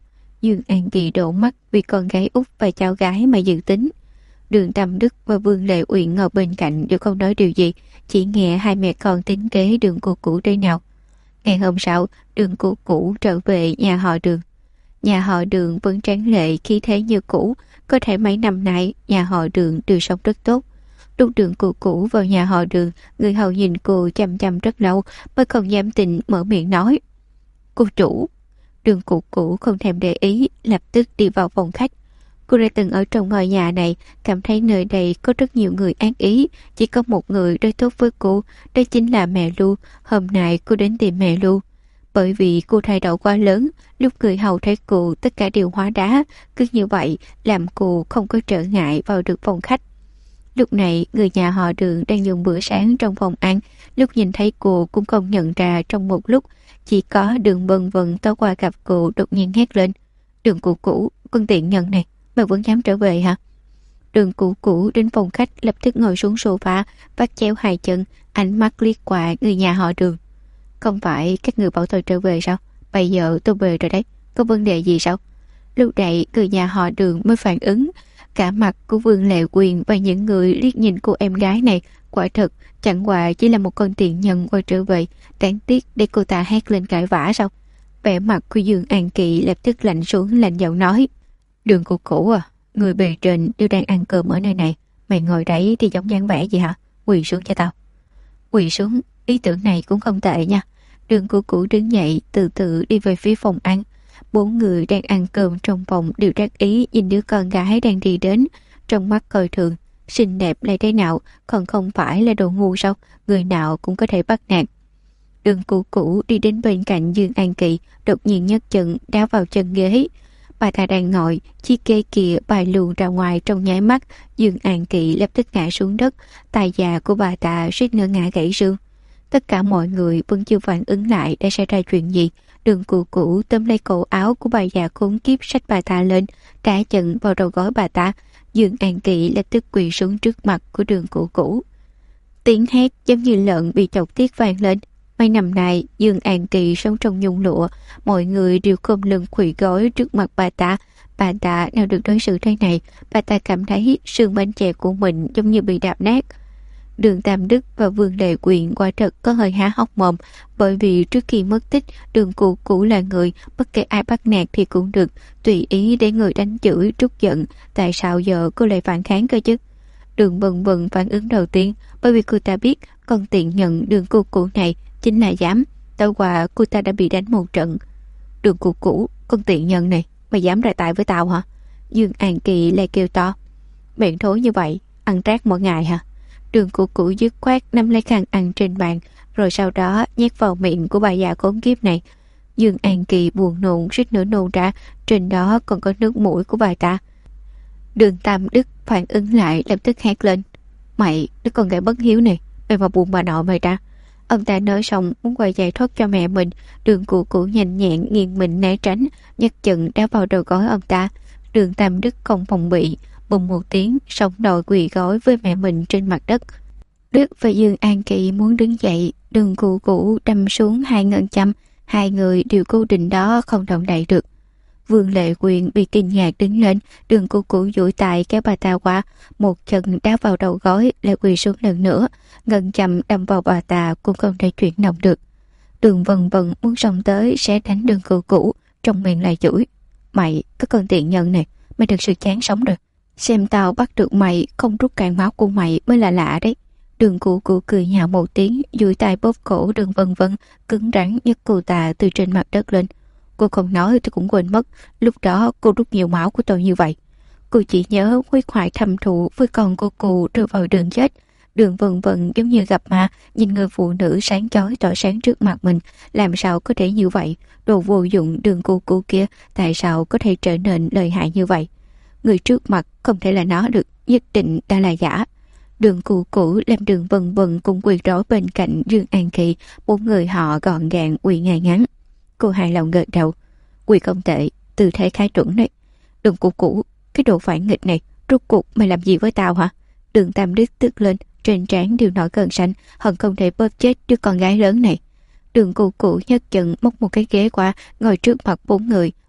A: Dương An Kỳ đổ mắt vì con gái út và cháu gái mà dự tính. Đường Tam Đức và Vương Lệ Uyển ngồi bên cạnh đều không nói điều gì, chỉ nghe hai mẹ con tính kế Đường cô cũ đây nào. Ngày hôm sau, Đường cô cũ trở về nhà họ Đường. Nhà họ Đường vẫn tráng lệ khí thế như cũ, có thể mấy năm nay nhà họ Đường đều sống rất tốt. Lúc Đường cô cũ vào nhà họ Đường, người hầu nhìn cô chăm chăm rất lâu mới không dám tình mở miệng nói. Cô chủ. Đường cô cũ không thèm để ý, lập tức đi vào phòng khách. Cô đã từng ở trong ngôi nhà này, cảm thấy nơi đây có rất nhiều người ác ý, chỉ có một người đối tốt với cô, đó chính là mẹ Lu. Hôm nay cô đến tìm mẹ Lu. Bởi vì cô thay đổi quá lớn, lúc người hầu thấy cô tất cả đều hóa đá, cứ như vậy làm cô không có trở ngại vào được phòng khách. Lúc này người nhà họ Đường đang dùng bữa sáng trong phòng ăn, lúc nhìn thấy cô cũng không nhận ra trong một lúc, chỉ có Đường Vân Vân tối qua gặp cô đột nhiên hét lên. Đường cụ cũ, con tiện nhân này, mà vẫn dám trở về hả? Đường cụ cũ đến phòng khách lập tức ngồi xuống sofa, vắt chéo hai chân, ánh mắt liếc qua người nhà họ Đường. Không phải các người bảo tôi trở về sao? Bây giờ tôi về rồi đấy, có vấn đề gì sao? Lúc này người nhà họ Đường mới phản ứng. Cả mặt của Vương Lệ Quyền và những người liếc nhìn cô em gái này, quả thật chẳng qua chỉ là một con tiện nhân quay trở về, đáng tiếc để cô ta hét lên cãi vã sao? Vẻ mặt của Dương An Kỳ lập tức lạnh xuống, lạnh giọng nói. Đường cô cũ à, người bề trên đều đang ăn cơm ở nơi này, mày ngồi đấy thì giống dáng vẻ gì hả? Quỳ xuống cho tao. Quỳ xuống, ý tưởng này cũng không tệ nha. Đường cô cũ đứng dậy, từ từ đi về phía phòng ăn. 4 người đang ăn cơm trong phòng đều đắc ý nhìn đứa con gái đang đi đến, trong mắt coi thường. Xinh đẹp lại thế nào, còn không phải là đồ ngu sao? Người nào cũng có thể bắt nạt. Đường cô cũ đi đến bên cạnh Dương An Kỳ, đột nhiên nhấc chân đá vào chân ghế. Bà ta đang ngồi, chiếc ghế kia bay luồn ra ngoài trong nháy mắt. Dương An Kỳ lập tức ngã xuống đất, tai già của bà ta suýt nữa ngã gãy xương. Tất cả mọi người vẫn chưa phản ứng lại đã xảy ra chuyện gì. Đường cụ cũ tóm lấy cổ áo của bà già khốn kiếp, xách bà ta lên, cả chân vào đầu gối bà ta. Dương An Kỳ lập tức quỳ xuống trước mặt của đường cụ cũ. Tiếng hét giống như lợn bị chọc tiết vang lên. Mấy năm nay Dương An Kỳ sống trong nhung lụa, mọi người đều khom lưng khuỵu gối trước mặt bà ta. Bà ta nào được đối xử thế này, bà ta cảm thấy xương bánh chè của mình giống như bị đạp nát. Đường Tam Đức và Vương Lệ Quyện quả thật có hơi há hốc mồm, bởi vì trước khi mất tích, đường cụ cũ là người bất kể ai bắt nạt thì cũng được, tùy ý để người đánh chửi trút giận. Tại sao giờ cô lại phản kháng cơ chứ? Đường Vân Vân phản ứng đầu tiên, bởi vì cô ta biết con tiện nhận đường cô cũ này chính là dám. Tối qua cô ta đã bị đánh một trận. Đường cô cũ, con tiện nhân này, mày dám ra tay với tao hả? Dương An Kỳ lại kêu to. Miệng thối như vậy, ăn trát mỗi ngày hả? Đường cụ cũ dứt khoát nắm lấy khăn ăn trên bàn, rồi sau đó nhét vào miệng của bà già khốn kiếp này. Dương An Kỳ buồn nôn suýt nữa nôn ra, trên đó còn có nước mũi của bà ta. Đường Tam Đức phản ứng lại, lập tức hét lên. Mày, đứa con gái bất hiếu này, mày mà buồn bà nội mày ra. Ông ta nói xong muốn quay giải thoát cho mẹ mình. Đường cụ cũ nhanh nhẹn nghiêng mình né tránh, nhấc chân đá vào đầu gối ông ta. Đường Tam Đức không phòng bị, bùng một tiếng, sống nổi quỳ gối với mẹ mình trên mặt đất. Đức và Dương An Kỳ muốn đứng dậy, đường cụ cũ đâm xuống 2 ngân châm, hai người đều cố định đó không động đậy được. Vương Lệ Quyền bị kinh ngạc đứng lên, đường cụ cũ duỗi tay kéo bà ta qua, một chân đá vào đầu gối, lại quỳ xuống lần nữa, ngân châm đâm vào bà ta cũng không thể chuyển động được. Đường Vân Vân muốn xông tới sẽ đánh đường cụ cũ, trong miệng lại chửi. Mày, cái con tiện nhân này, mày thực sự chán sống rồi. Xem tao bắt được mày không rút cạn máu của mày mới là lạ đấy. Đường cụ cụ cười nhạo một tiếng, duỗi tay bóp cổ đường Vân Vân, cứng rắn nhấc cô ta từ trên mặt đất lên. Cô không nói tôi cũng quên mất, lúc đó cô rút nhiều máu của tôi như vậy. Cô chỉ nhớ huyết hoại thâm thụ với con của cô rơi vào đường chết. Đường Vân Vân giống như gặp ma, nhìn người phụ nữ sáng chói tỏa sáng trước mặt mình, làm sao có thể như vậy? Đồ vô dụng đường cụ kia, tại sao có thể trở nên lợi hại như vậy? Người trước mặt không thể là nó được, nhất định đã là giả. Đường cụ cũ làm đường Vân Vân cùng quỳ rối bên cạnh Dương An Kỳ, 4 người họ gọn gàng quỳ ngay ngắn. Cô hài lòng gật đầu. Quỳ không tệ, tư thế khá chuẩn đấy. Đường cụ cũ, cái đồ phản nghịch này, rốt cuộc mày làm gì với tao hả? Đường Tam Đức tức lên, trên trán đều nổi cơn xanh, hận không thể bóp chết đứa con gái lớn này. Đường cụ cũ nhấc chân móc một cái ghế qua, ngồi trước mặt 4 người,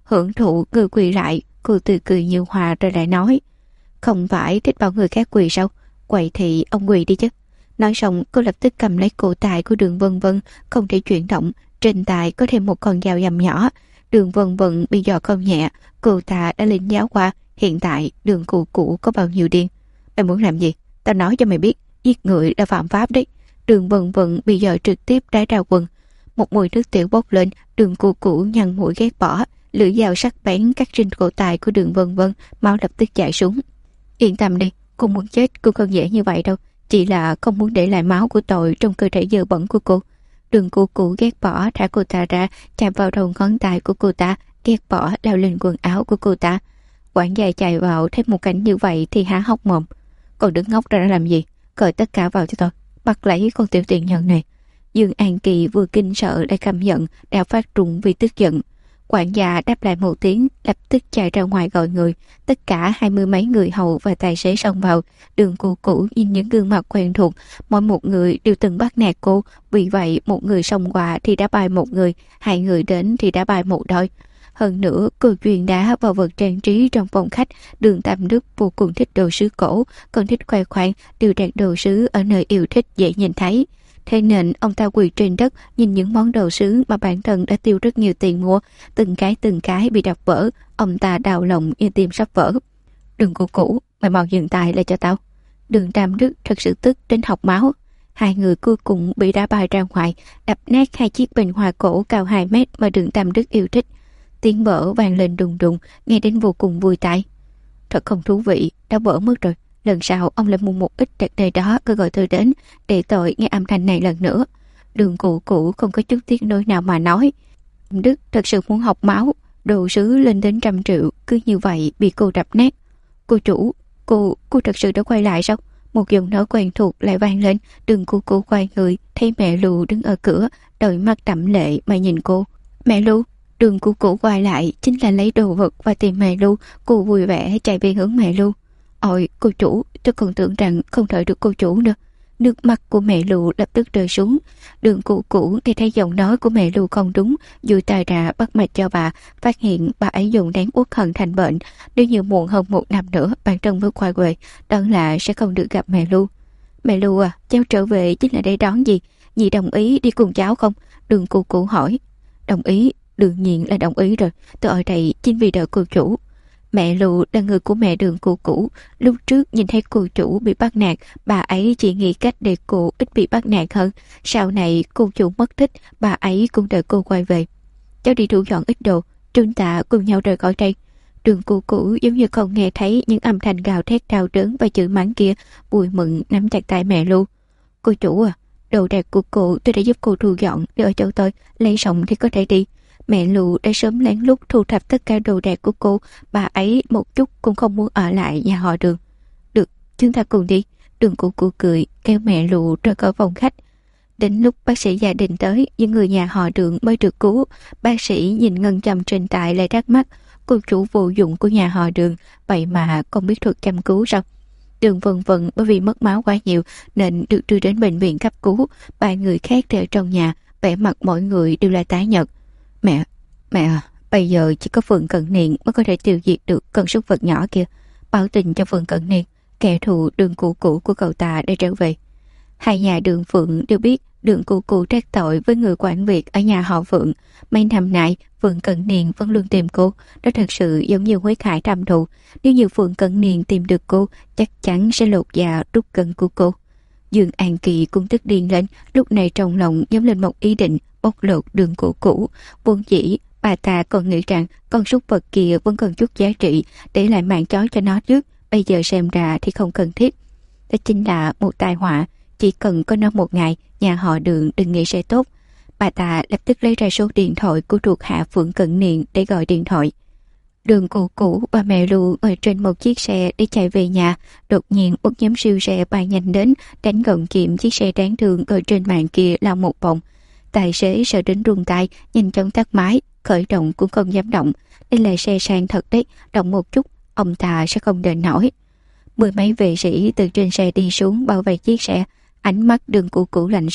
A: Hưởng thụ người quỳ lại, cô tươi cười như hoa rồi lại nói: Không phải thích bảo người khác quỳ sao? Vậy thì ông quỳ đi chứ. Nói xong cô lập tức cầm lấy cổ tay của Đường Vân Vân, không thể chuyển động. Trên tay có thêm một con dao dầm nhỏ. Đường Vân Vân bị giò không nhẹ, cô ta đã lĩnh giáo qua. Hiện tại Đường Cụ Cụ có bao nhiêu điên. Mày muốn làm gì? Tao nói cho mày biết, giết người đã phạm pháp đấy. Đường Vân Vân bị giò trực tiếp đá ra quần. Một mùi nước tiểu bốc lên. Đường Cụ Cụ nhăn mũi ghét bỏ, lưỡi dao sắc bén cắt trên cổ tay của Đường Vân Vân, máu lập tức chảy xuống. Yên tâm đi, cô muốn chết cũng không dễ như vậy đâu, chỉ là không muốn để lại máu của tội trong cơ thể dơ bẩn của cô. Đường Cụ Cụ ghét bỏ thả cô ta ra, chạm vào đầu ngón tay của cô ta, ghét bỏ lao lên quần áo của cô ta. Quản gia chạy vào thấy một cảnh như vậy thì há hốc mồm. Còn đứng ngốc ra làm gì? Cởi tất cả vào cho tôi, bắt lấy con tiểu tiện nhân này. Dương An Kỳ vừa kinh sợ lại căm giận, đã phát run vì tức giận. Quản gia đáp lại một tiếng, lập tức chạy ra ngoài gọi người. Tất cả 20 mấy người hầu và tài xế xông vào. Đường Cụ Cụ nhìn những gương mặt quen thuộc, mỗi một người đều từng bắt nạt cô, vì vậy một người xông qua thì đã bài một người, hai người đến thì đã bài một đôi. Hơn nữa, cô chuyền đá vào vật trang trí trong phòng khách. Đường Tam Đức vô cùng thích đồ sứ cổ, còn thích khoe khoang điều đặt đồ sứ ở nơi yêu thích dễ nhìn thấy. Thế nên ông ta quỳ trên đất nhìn những món đồ sứ mà bản thân đã tiêu rất nhiều tiền mua, từng cái bị đập vỡ. Ông ta đau lòng như tim sắp vỡ. Đường Cụ Cụ, mày mau dừng tay lại cho tao. Đường Tam Đức thật sự tức đến học máu. Hai người cuối cùng bị đá bay ra ngoài, đập nát hai chiếc bình hoa cổ cao 2 mét mà Đường Tam Đức yêu thích. Tiếng vỡ vang lên đùng đùng, nghe đến vô cùng vui tai. Thật không thú vị, đã vỡ mất rồi. Lần sau ông lại mua một ít đặt nơi đó, cứ gọi tôi đến để tội nghe âm thanh này lần nữa. Đường Cụ Cụ không có chút tiếc nuối nào mà nói. Đức thật sự muốn học máu, đồ sứ lên đến 100 triệu, cứ như vậy bị cô đập nát. Cô chủ, cô thật sự đã quay lại sao? Một giọng nói quen thuộc lại vang lên. Đường Cụ Cụ quay người, thấy mẹ Lu đứng ở cửa, đôi mắt đẫm lệ mà nhìn cô. Mẹ Lu. Đường Cụ Cụ quay lại chính là lấy đồ vật và tìm mẹ Lu. Cô vui vẻ chạy về hướng mẹ Lu. Ôi cô chủ, tôi còn tưởng rằng không đợi được cô chủ nữa. Nước mắt của mẹ Lu lập tức rơi xuống. Đường Cụ Cụ thì thấy giọng nói của mẹ Lu không đúng, dùi tay ra bắt mạch cho bà, phát hiện bà ấy dùng đáng uất hận thành bệnh. Nếu như muộn hơn 1 năm nữa bản thân mới quay về, đó là sẽ không được gặp mẹ Lu. Mẹ Lu à, cháu trở về chính là để đón gì? Dì đồng ý đi cùng cháu không? Đường Cụ Cụ hỏi. Đồng ý, đương nhiên là đồng ý rồi. Tôi ở đây chính vì đợi cô chủ. Mẹ Lu là người của mẹ Đường Cụ Cụ. Lúc trước nhìn thấy cô chủ bị bắt nạt, bà ấy chỉ nghĩ cách để cô ít bị bắt nạt hơn. Sau này cô chủ mất tích, bà ấy cũng đợi cô quay về. Cháu đi thu dọn ít đồ, chúng ta cùng nhau rời khỏi đây. Đường Cụ Cụ giống như không nghe thấy những âm thanh gào thét đau đớn và chửi mắng kia, vui mừng nắm chặt tay mẹ Lu. Cô chủ à, đồ đạc của cô tôi đã giúp cô thu dọn, để ở chỗ tôi, lấy xong thì có thể đi. Mẹ Lu đã sớm lén lút thu thập tất cả đồ đạc của cô, bà ấy một chút cũng không muốn ở lại nhà họ Đường. Được, chúng ta cùng đi. Đường Cụ Cụ cười, kéo mẹ Lu rời khỏi phòng khách. Đến lúc bác sĩ gia đình tới, những người nhà họ Đường mới được cứu. Bác sĩ nhìn ngân châm trên tay lại thắc mắc, cô chủ vô dụng của nhà họ Đường, vậy mà không biết thuật chăm cứu sao? Đường Vân Vân bởi vì mất máu quá nhiều nên được đưa đến bệnh viện cấp cứu. 3 người khác thì ở trong nhà, vẻ mặt mọi người đều là tái nhợt. Mẹ à, bây giờ chỉ có Phượng Cận Niên mới có thể tiêu diệt được con súc vật nhỏ kia. Báo tin cho Phượng Cận Niên, kẻ thù Đường Cụ Cụ của cậu ta đã trở về. Hai nhà Đường Phượng đều biết Đường Cụ Cụ trách tội với người quản việc ở nhà họ Phượng. Mấy năm nay Phượng Cận Niên vẫn luôn tìm cô, đó thật sự giống như hối hại thâm thù. Nếu như Phượng Cận Niên tìm được cô, chắc chắn sẽ lột da rút cân của cô. Dương An Kỳ cũng tức điên lên, lúc này trong lòng dâng lên một ý định bóc lột Đường Cụ Cụ. Vốn dĩ bà ta còn nghĩ rằng con súc vật kia vẫn còn chút giá trị, để lại mạng chó cho nó trước. Bây giờ xem ra thì không cần thiết. Đó chính là một tai họa. Chỉ cần có nó một ngày, nhà họ Đường đừng nghĩ sẽ tốt. Bà ta lập tức lấy ra số điện thoại của thuộc hạ Phượng Cận Niên để gọi điện thoại. Đường Cụ Cụ và mẹ Lu ngồi trên một chiếc xe để chạy về nhà. Đột nhiên một nhóm siêu xe bay nhanh đến, đánh gọn kìm chiếc xe đáng thương ở trên mạng kia lao một vòng. Tài xế sợ đến run tay, nhanh chóng tắt máy, khởi động cũng không dám động. Đây là xe sang thật đấy, động một chút ông ta sẽ không đền nổi. 10 mấy vệ sĩ từ trên xe đi xuống bảo vệ chiếc xe. Ánh mắt Đường Cụ Cụ lạnh xuống,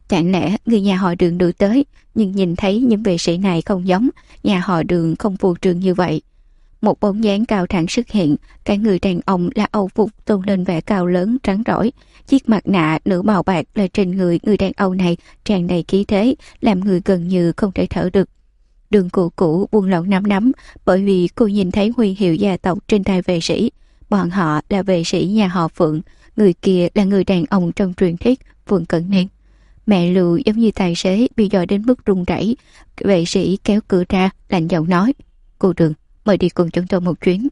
A: Chẳng lẽ người nhà họ Đường đưa tới, nhưng nhìn thấy những vệ sĩ này không giống, nhà họ Đường không phù trương như vậy. Một bóng dáng cao thẳng xuất hiện, cả người đàn ông là Âu phục tôn lên vẻ cao lớn trắng trỏi, chiếc mặt nạ nửa màu bạc là trên người đàn ông này tràn đầy khí thế, làm người gần như không thể thở được. Đường Cụ Cũ buông lỏng nắm đấm, bởi vì cô nhìn thấy huy hiệu gia tộc trên tay vệ sĩ. Bọn họ là vệ sĩ nhà họ Phượng, người kia là người đàn ông trong truyền thuyết Phượng Cận Niên. Mẹ Lưu giống như tài xế bị dọa đến mức run rẩy. Vệ sĩ kéo cửa ra, lạnh giọng nói: "Cô Đường, mời đi cùng chúng tôi một chuyến."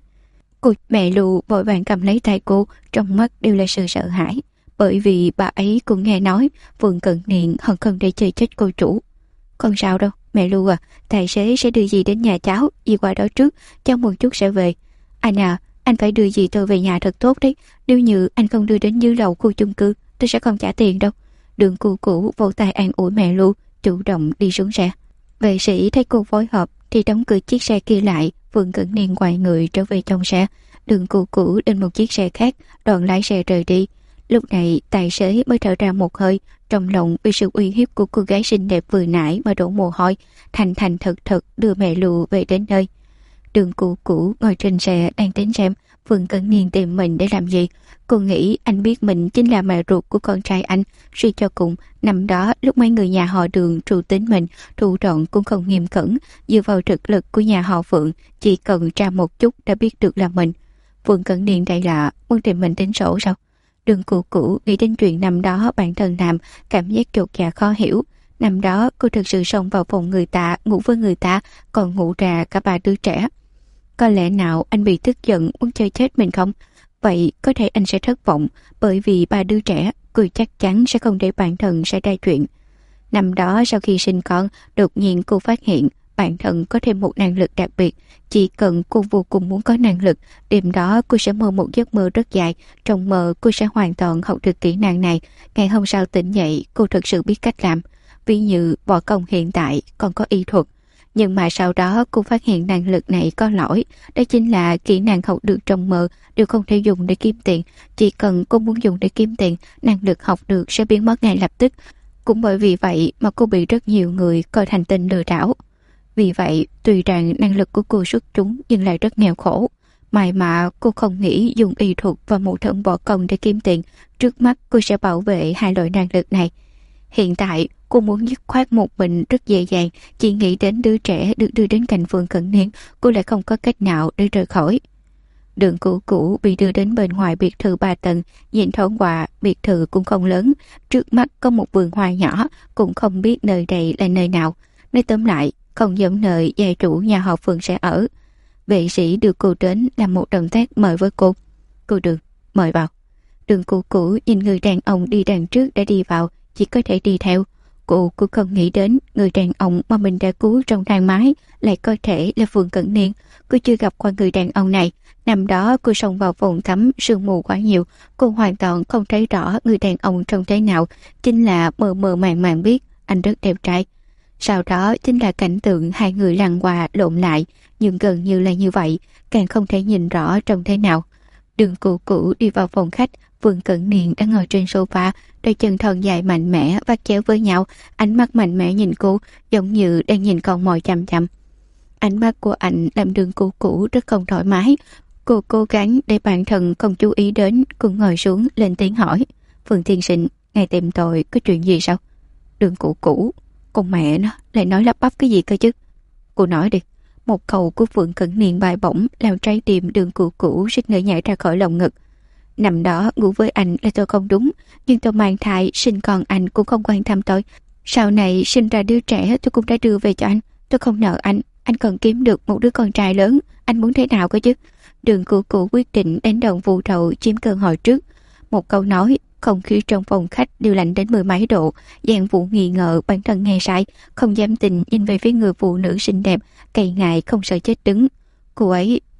A: Mẹ Lưu vội vàng cầm lấy tay cô, trong mắt đều là sự sợ hãi, bởi vì bà ấy cũng nghe nói Phượng Cận Niên hận không để chơi chết cô chủ. "Không sao đâu, mẹ Lưu à, tài xế sẽ đưa dì đến nhà cháu, dì qua đó trước, cháu một chút sẽ về. Anh à, anh phải đưa dì tôi về nhà thật tốt đấy, nếu như anh không đưa đến dưới lầu khu chung cư, tôi sẽ không trả tiền đâu." Đường Cụ Cũ vỗ tay an ủi mẹ Lưu, chủ động đi xuống xe. Vệ sĩ thấy cô phối hợp thì đóng cửa chiếc xe kia lại. Phượng Cận Niên quay người trở về trong xe. Đường Cụ Cũ lên một chiếc xe khác, đoàn lái xe rời đi. Lúc này tài xế mới thở ra một hơi, trong lòng vì sự uy hiếp của cô gái xinh đẹp vừa nãy mà đổ mồ hôi, thành thành thật thật đưa mẹ Lưu về đến nơi. Đường Cụ Cũ ngồi trên xe đang tính xem Phượng Cận Niên tìm mình để làm gì. Cô nghĩ anh biết mình chính là mẹ ruột của con trai anh. Suy cho cùng, năm đó lúc mấy người nhà họ Đường tru tính mình, thủ đoạn cũng không nghiêm cẩn, dựa vào thực lực của nhà họ Phượng, chỉ cần tra một chút đã biết được là mình. Phượng Cận Niên đây là muốn tìm mình tính sổ sao? Đường Cụ Cũ nghĩ đến chuyện năm đó bản thân làm, cảm giác chột dạ khó hiểu. Năm đó cô thực sự xông vào phòng người ta, ngủ với người ta, còn ngủ ra cả ba đứa trẻ. Có lẽ nào anh bị tức giận muốn chơi chết mình không? Vậy có thể anh sẽ thất vọng, bởi vì ba đứa trẻ cô chắc chắn sẽ không để bản thân xảy ra chuyện. Năm đó sau khi sinh con, đột nhiên cô phát hiện bản thân có thêm một năng lực đặc biệt. Chỉ cần cô vô cùng muốn có năng lực, đêm đó cô sẽ mơ một giấc mơ rất dài. Trong mơ cô sẽ hoàn toàn học được kỹ năng này. Ngày hôm sau tỉnh dậy, cô thực sự biết cách làm. Ví như võ công hiện tại còn có y thuật. Nhưng mà sau đó cô phát hiện năng lực này có lỗi. Đó chính là kỹ năng học được trong mơ đều không thể dùng để kiếm tiền. Chỉ cần cô muốn dùng để kiếm tiền, năng lực học được sẽ biến mất ngay lập tức. Cũng bởi vì vậy mà cô bị rất nhiều người coi thành tên lừa đảo. Vì vậy, tuy rằng năng lực của cô xuất chúng nhưng lại rất nghèo khổ. May mà cô không nghĩ dùng y thuật và một thân võ công để kiếm tiền. Trước mắt cô sẽ bảo vệ hai loại năng lực này. Hiện tại, cô muốn dứt khoát một mình rất dễ dàng, chỉ nghĩ đến đứa trẻ được đưa đến cạnh Phượng Cận Niên, cô lại không có cách nào để rời khỏi. Đường Cụ Cũ bị đưa đến bên ngoài biệt thự 3 tầng, nhìn thoáng qua, biệt thự cũng không lớn, trước mắt có một vườn hoa nhỏ, cũng không biết nơi đây là nơi nào. Nói tóm lại, không giống nơi gia chủ nhà họ Phượng sẽ ở. Vệ sĩ đưa cô đến làm một động tác mời với cô. "Cô Đường, mời vào." Đường Cụ Cũ nhìn người đàn ông đi đằng trước đã đi vào, chỉ có thể đi theo. Cô cũng không nghĩ đến người đàn ông mà mình đã cứu trong thang máy lại có thể là Phượng Cận Niên. Cô chưa gặp qua người đàn ông này. Năm đó cô xông vào phòng tắm, sương mù quá nhiều, cô hoàn toàn không thấy rõ người đàn ông trông thế nào, chính là mờ mờ màng màng biết anh rất đẹp trai. Sau đó chính là cảnh tượng hai người lăn qua lộn lại, nhưng gần như là như vậy, càng không thể nhìn rõ trông thế nào. Đường Cụ Cũ đi vào phòng khách, Phượng Cận Niên đang ngồi trên sofa, đôi chân thon dài mạnh mẽ vắt chéo với nhau, ánh mắt mạnh mẽ nhìn cô, giống như đang nhìn con mồi chằm chằm. Ánh mắt của anh làm Đường Cụ Cũ rất không thoải mái. Cô cố gắng để bản thân không chú ý đến, cùng ngồi xuống lên tiếng hỏi: "Phượng tiên sinh, ngài tìm tôi có chuyện gì sao?" Đường Cụ Cũ, con mẹ nó lại nói lắp bắp cái gì cơ chứ? Cô nói đi. Một câu của Phượng Cận Niên bay bổng làm trái tim Đường Cụ Cũ suýt nữa nhảy ra khỏi lồng ngực. Năm đó ngủ với anh là tôi không đúng, nhưng tôi mang thai sinh con anh cũng không quan tâm tôi. Sau này sinh ra đứa trẻ tôi cũng đã đưa về cho anh. Tôi không nợ anh cần kiếm được một đứa con trai lớn, anh muốn thế nào cơ chứ? Đường Cụ Cũ quyết định đánh đòn vụ đầu chiếm cơ hội trước. Một câu nói, không khí trong phòng khách đều lạnh đến mười mấy độ. Giang Vũ nghi ngờ bản thân nghe sai, không dám tin nhìn về phía người phụ nữ xinh đẹp, cày ngại không sợ chết đứng. Cô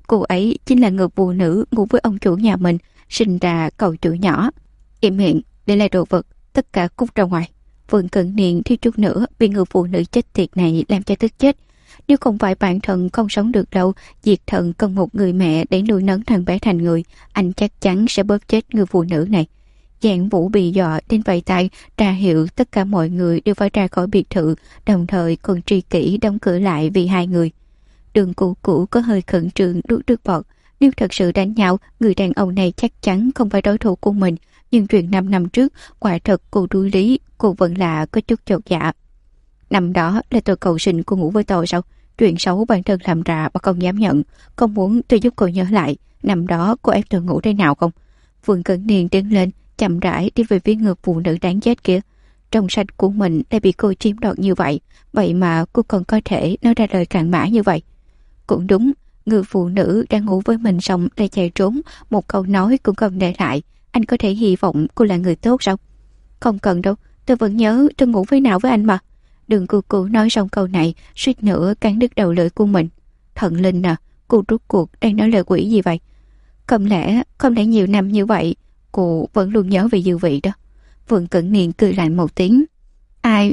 A: ấy chính là người phụ nữ ngủ với ông chủ nhà mình, sinh ra cậu chủ nhỏ. Im miệng, để lại đồ vật, tất cả cút ra ngoài. Phượng Cận Niên thiếu chút nữa bị người phụ nữ chết tiệt này làm cho tức chết. Nếu không phải bản thân không sống được đâu, Diệt Thần cần một người mẹ để nuôi nấng thằng bé thành người, anh chắc chắn sẽ bóp chết người phụ nữ này. Giảng Vũ bị dọa đến vẫy tay ra hiệu tất cả mọi người đều phải ra khỏi biệt thự, đồng thời còn tri kỷ đóng cửa lại vì hai người. Đường Cũ Cũ có hơi khẩn trương nuốt nước bọt. Nếu thật sự đánh nhau, người đàn ông này chắc chắn không phải đối thủ của mình. Nhưng chuyện 5 năm trước, quả thật cô đuối lý, cô vẫn là có chút chột dạ. Năm đó là tôi cầu xin cô ngủ với tôi sao? Chuyện xấu bản thân làm ra mà không dám nhận. Không muốn tôi giúp cô nhớ lại năm đó cô ép tôi ngủ thế nào không? Vương Cẩn Niên đứng lên, chậm rãi đi về phía người phụ nữ đáng chết kia. Trong sạch của mình đã bị cô chiếm đoạt như vậy, vậy mà cô còn có thể nói ra lời cặn bã như vậy. Cũng đúng, người phụ nữ đang ngủ với mình xong lại chạy trốn, một câu nói cũng không để lại. Anh có thể hy vọng cô là người tốt sao? Không cần đâu, tôi vẫn nhớ tôi ngủ với nào với anh mà. Đường Cũ Cũ nói xong câu này, suýt nữa cắn đứt đầu lưỡi của mình. Thần linh à, cô rốt cuộc đang nói lời quỷ gì vậy? Không lẽ nhiều năm như vậy, cô vẫn luôn nhớ về Dư Vị đó? Vương Cẩn Niên cười lạnh một tiếng. Ai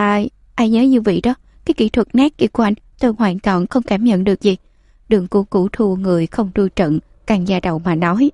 A: nhớ Dư Vị đó? Cái kỹ thuật nát kia của anh, tôi hoàn toàn không cảm nhận được gì. Đường Cũ Cũ thu người không đuôi trận, càng da đầu mà nói.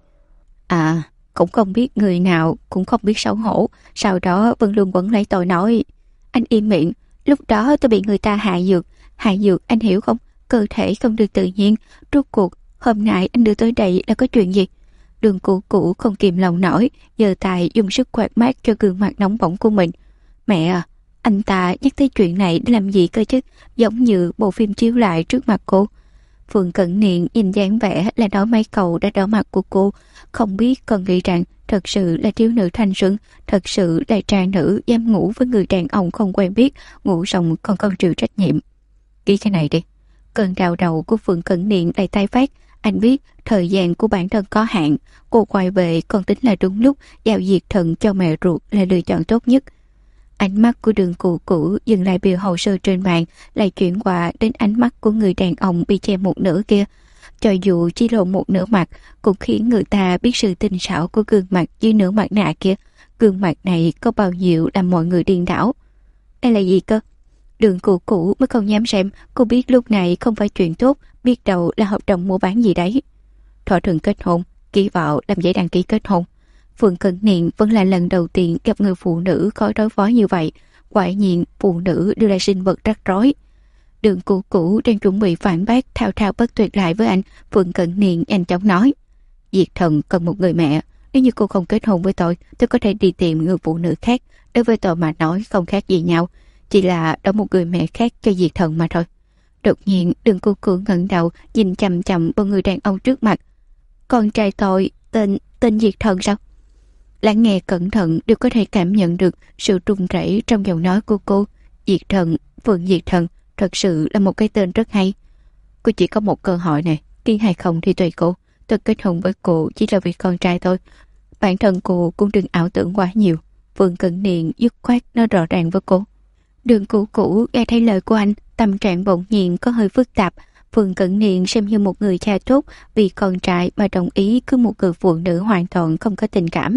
A: À, cũng không biết người nào cũng không biết xấu hổ. Sau đó Vân Luân vẫn lấy tôi nói. Anh im miệng, lúc đó tôi bị người ta hạ dược anh hiểu không? Cơ thể không được tự nhiên. Rốt cuộc hôm nay anh đưa tới đây là có chuyện gì? Đường Cũ Cũ không kìm lòng nổi, giơ tay dùng sức quạt mát cho gương mặt nóng bỏng của mình. Mẹ à, anh ta nhắc tới chuyện này để làm gì cơ chứ? Giống như bộ phim chiếu lại trước mặt cô. Phương Cẩn Niên nhìn dáng vẻ là nói mấy câu đã đỏ mặt của cô, không biết còn nghĩ rằng thật sự là thiếu nữ thanh xuân, thật sự là trai nữ dám ngủ với người đàn ông không quen biết, ngủ xong còn không chịu trách nhiệm. Ghi cái này đi. Cơn đau đầu của Phương Cẩn Niên lại tái phát. Anh biết thời gian của bản thân có hạn, cô quay về còn tính là đúng lúc, giao diệt thần cho mẹ ruột là lựa chọn tốt nhất. Ánh mắt của Đường Cũ Cũ dừng lại bìa hồ sơ trên bàn, lại chuyển qua đến ánh mắt của người đàn ông bị che một nửa kia. Cho dù chỉ lộ một nửa mặt, cũng khiến người ta biết sự tinh xảo của gương mặt dưới nửa mặt nạ kia. Gương mặt này có bao nhiêu làm mọi người điên đảo. Đây là gì cơ? Đường Cũ Cũ mới không dám xem, cô biết lúc này không phải chuyện tốt, biết đâu là hợp đồng mua bán gì đấy. Thỏa thuận kết hôn, ký vào làm giấy đăng ký kết hôn. Phương Cẩn Niên vẫn là lần đầu tiên gặp người phụ nữ khó đối phó như vậy. Quả nhiên phụ nữ đều là sinh vật rắc rối. Đường Cũ Cũ đang chuẩn bị phản bác thao thao bất tuyệt lại với anh. Phương Cẩn Niên nhanh chóng nói. Diệt thần cần một người mẹ. Nếu như cô không kết hôn với tôi có thể đi tìm người phụ nữ khác. Đối với tôi mà nói không khác gì nhau, chỉ là đóng một người mẹ khác cho Diệt thần mà thôi. Đột nhiên Đường Cũ Cũ ngẩng đầu nhìn chằm chằm vào người đàn ông trước mặt. Con trai tôi tên Diệt thần sao? Lắng nghe cẩn thận đều có thể cảm nhận được sự run rẩy trong giọng nói của cô. Diệt thần, Phương Diệt thần, thật sự là một cái tên rất hay. Cô chỉ có một cơ hội này, ký hay không thì tùy cô. Tôi kết hôn với cô chỉ là vì con trai tôi. Bản thân cô cũng đừng ảo tưởng quá nhiều. Phương Cẩn Niên dứt khoát nói rõ ràng với cô. Đường Cũ Cũ nghe thấy lời của anh, tâm trạng bỗng nhiên có hơi phức tạp. Phương Cẩn Niên xem như một người cha tốt, vì con trai mà đồng ý cứ một người phụ nữ hoàn toàn không có tình cảm.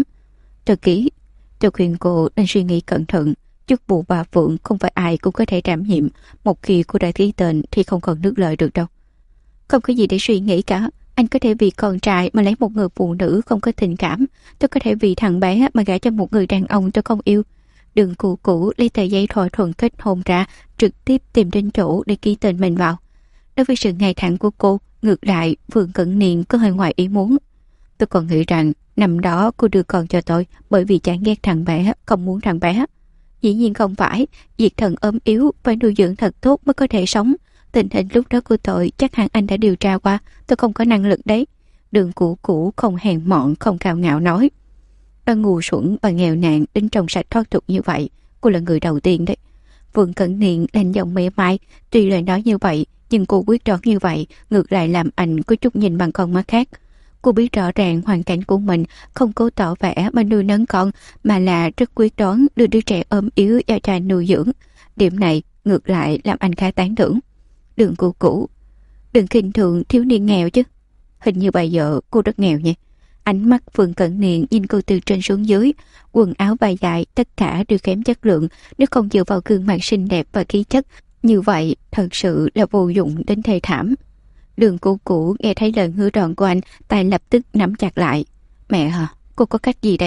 A: Tôi khuyên cô nên suy nghĩ cẩn thận. Chức vụ bà Phượng không phải ai cũng có thể đảm nhiệm. Một khi cô đã ký tên thì không còn nước lời được đâu. Không có gì để suy nghĩ cả. Anh có thể vì con trai mà lấy một người phụ nữ không có tình cảm. Tôi có thể vì thằng bé mà gả cho một người đàn ông tôi không yêu. Đường Cũ Cũ lấy tờ giấy thỏa thuận kết hôn ra, trực tiếp tìm đến chỗ để ký tên mình vào. Đối với sự ngay thẳng của cô, ngược lại Phương Cẩn Niên có hơi ngoài ý muốn. Tôi còn nghĩ rằng năm đó cô đưa con cho tôi bởi vì chán ghét thằng bé, không muốn thằng bé. Dĩ nhiên không phải, Diệt thần ốm yếu phải nuôi dưỡng thật tốt mới có thể sống. Tình hình lúc đó của tôi chắc hẳn anh đã điều tra qua, tôi không có năng lực đấy. Đường Cũ Cũ không hèn mọn, không cao ngạo nói. Bà ngu xuẩn, bà nghèo nạn đến trong sạch thoát tục như vậy, cô là người đầu tiên đấy. Vương Cẩn Niên lên giọng mỉa mai, tuy lời nói như vậy, nhưng cô quyết đoán như vậy, ngược lại làm anh có chút nhìn bằng con mắt khác. Cô biết rõ ràng hoàn cảnh của mình, không cố tỏ vẻ mà nuôi nấng con, mà là rất quyết đoán đưa đứa trẻ ốm yếu cho cha nuôi dưỡng. Điểm này ngược lại làm anh khá tán thưởng. Đường Cũ Cũ, đừng khinh thường thiếu niên nghèo chứ. Hình như bây giờ cô rất nghèo nhỉ. Ánh mắt Phương Cẩn Niên nhìn cô từ trên xuống dưới, quần áo vai dài tất cả đều kém chất lượng, nếu không dựa vào gương mặt xinh đẹp và khí chất, như vậy thật sự là vô dụng đến thê thảm. Đường Cũ Cũ nghe thấy lời hứa đòn của anh, tay lập tức nắm chặt lại. Mẹ hả, cô có cách gì đây?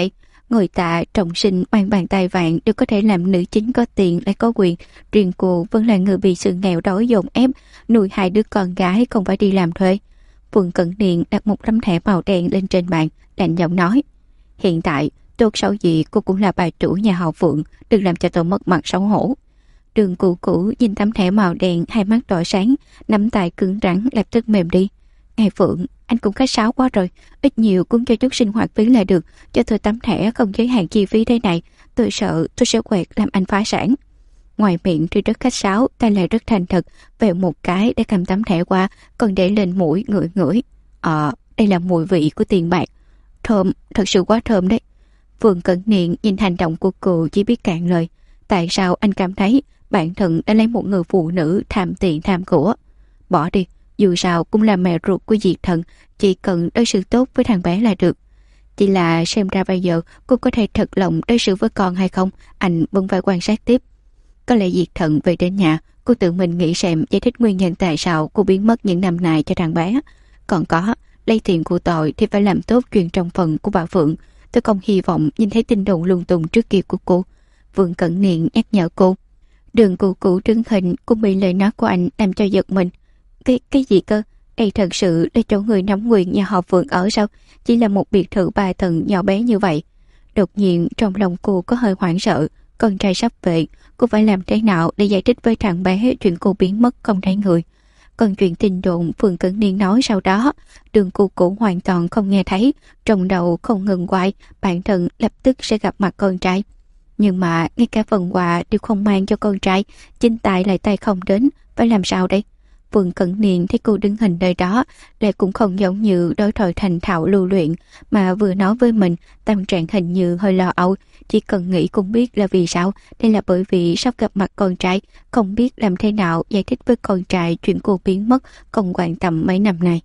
A: Người tạ, trọng sinh, oan bàn tài vạn đều có thể làm nữ chính có tiền lại có quyền. Riêng cô vẫn là người bị sự nghèo đói dồn ép, nuôi 2 đứa con gái không phải đi làm thuê. Vương Cẩn Niên đặt một tấm thẻ màu đen lên trên bàn, lạnh giọng nói. Hiện tại, tốt xấu gì cô cũng là bà chủ nhà họ Phượng, đừng làm cho tôi mất mặt xấu hổ. Đường Cụ Cũ nhìn tấm thẻ màu đen, hai mắt tỏa sáng, nắm tay cứng rắn lập tức mềm đi. Ngài Phượng, anh cũng khách sáo quá rồi, ít nhiều cũng cho chút sinh hoạt phí là được, cho tôi tấm thẻ không giới hạn chi phí thế này, tôi sợ tôi sẽ quẹt làm anh phá sản. Ngoài miệng thì rất khách sáo, tay lại rất thành thật, về một cái để cầm tấm thẻ qua, còn để lên mũi ngửi ngửi. Đây là mùi vị của tiền bạc. Thơm, thật sự quá thơm đấy. Vương Cẩn Niên nhìn hành động của cô chỉ biết cạn lời. Tại sao anh cảm thấy bản thân đã lấy một người phụ nữ tham tiền tham của? Bỏ đi, dù sao cũng là mẹ ruột của Diệt Thần, chỉ cần đối xử tốt với thằng bé là được. Chỉ là xem ra bây giờ cô có thể thật lòng đối xử với con hay không, anh vẫn phải quan sát tiếp. Có lẽ Diệt Thần về đến nhà, cô tự mình nghĩ xem giải thích nguyên nhân tại sao cô biến mất những năm này cho thằng bé. Còn có, lấy tiền của tội thì phải làm tốt chuyện trong phần của bà Phượng. Tôi không hy vọng nhìn thấy tin đồn lung tung trước kia của cô. Vương Cẩn Niên nhắc nhở cô. Đường Cụ Cũ trứng hình cũng bị lời nói của anh làm cho giật mình. Cái gì cơ? Đây thật sự là chỗ người nắm quyền nhà họ Phượng ở sao? Chỉ là một biệt thự 3 tầng nhỏ bé như vậy. Đột nhiên trong lòng cô có hơi hoảng sợ. Con trai sắp về, cô phải làm thế nào để giải thích với thằng bé chuyện cô biến mất không thấy người. Còn chuyện tin đồn Vương Cẩn Niên nói sau đó, Đường Cụ Cũ hoàn toàn không nghe thấy, trong đầu không ngừng quay, bản thân lập tức sẽ gặp mặt con trai. Nhưng mà ngay cả phần quà đều không mang cho con trai, chính tay lại tay không đến, phải làm sao đây? Vương Cẩn Niên thấy cô đứng hình nơi đó, lại cũng không giống như đối thoại thành thạo lưu luyện, mà vừa nói với mình, tâm trạng hình như hơi lo âu, chỉ cần nghĩ cũng biết là vì sao. Đây là bởi vì sắp gặp mặt con trai, không biết làm thế nào giải thích với con trai chuyện cô biến mất, không quan tâm mấy năm nay.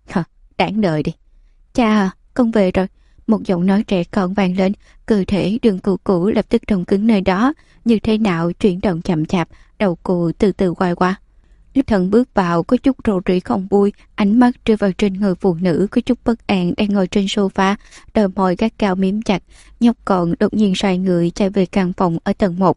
A: Đáng đời đi. Cha à, con về rồi. Một giọng nói trẻ con vang lên, cơ thể Đường Cụ Cũ lập tức đông cứng nơi đó, như thế nào chuyển động chậm chạp, đầu cô từ từ quay qua. Lúc Thần bước vào có chút rầu rĩ không vui, ánh mắt rơi vào trên người phụ nữ có chút bất an đang ngồi trên sofa, đôi môi gắt cao mím chặt. Nhóc con đột nhiên xoay người chạy về căn phòng ở tầng 1.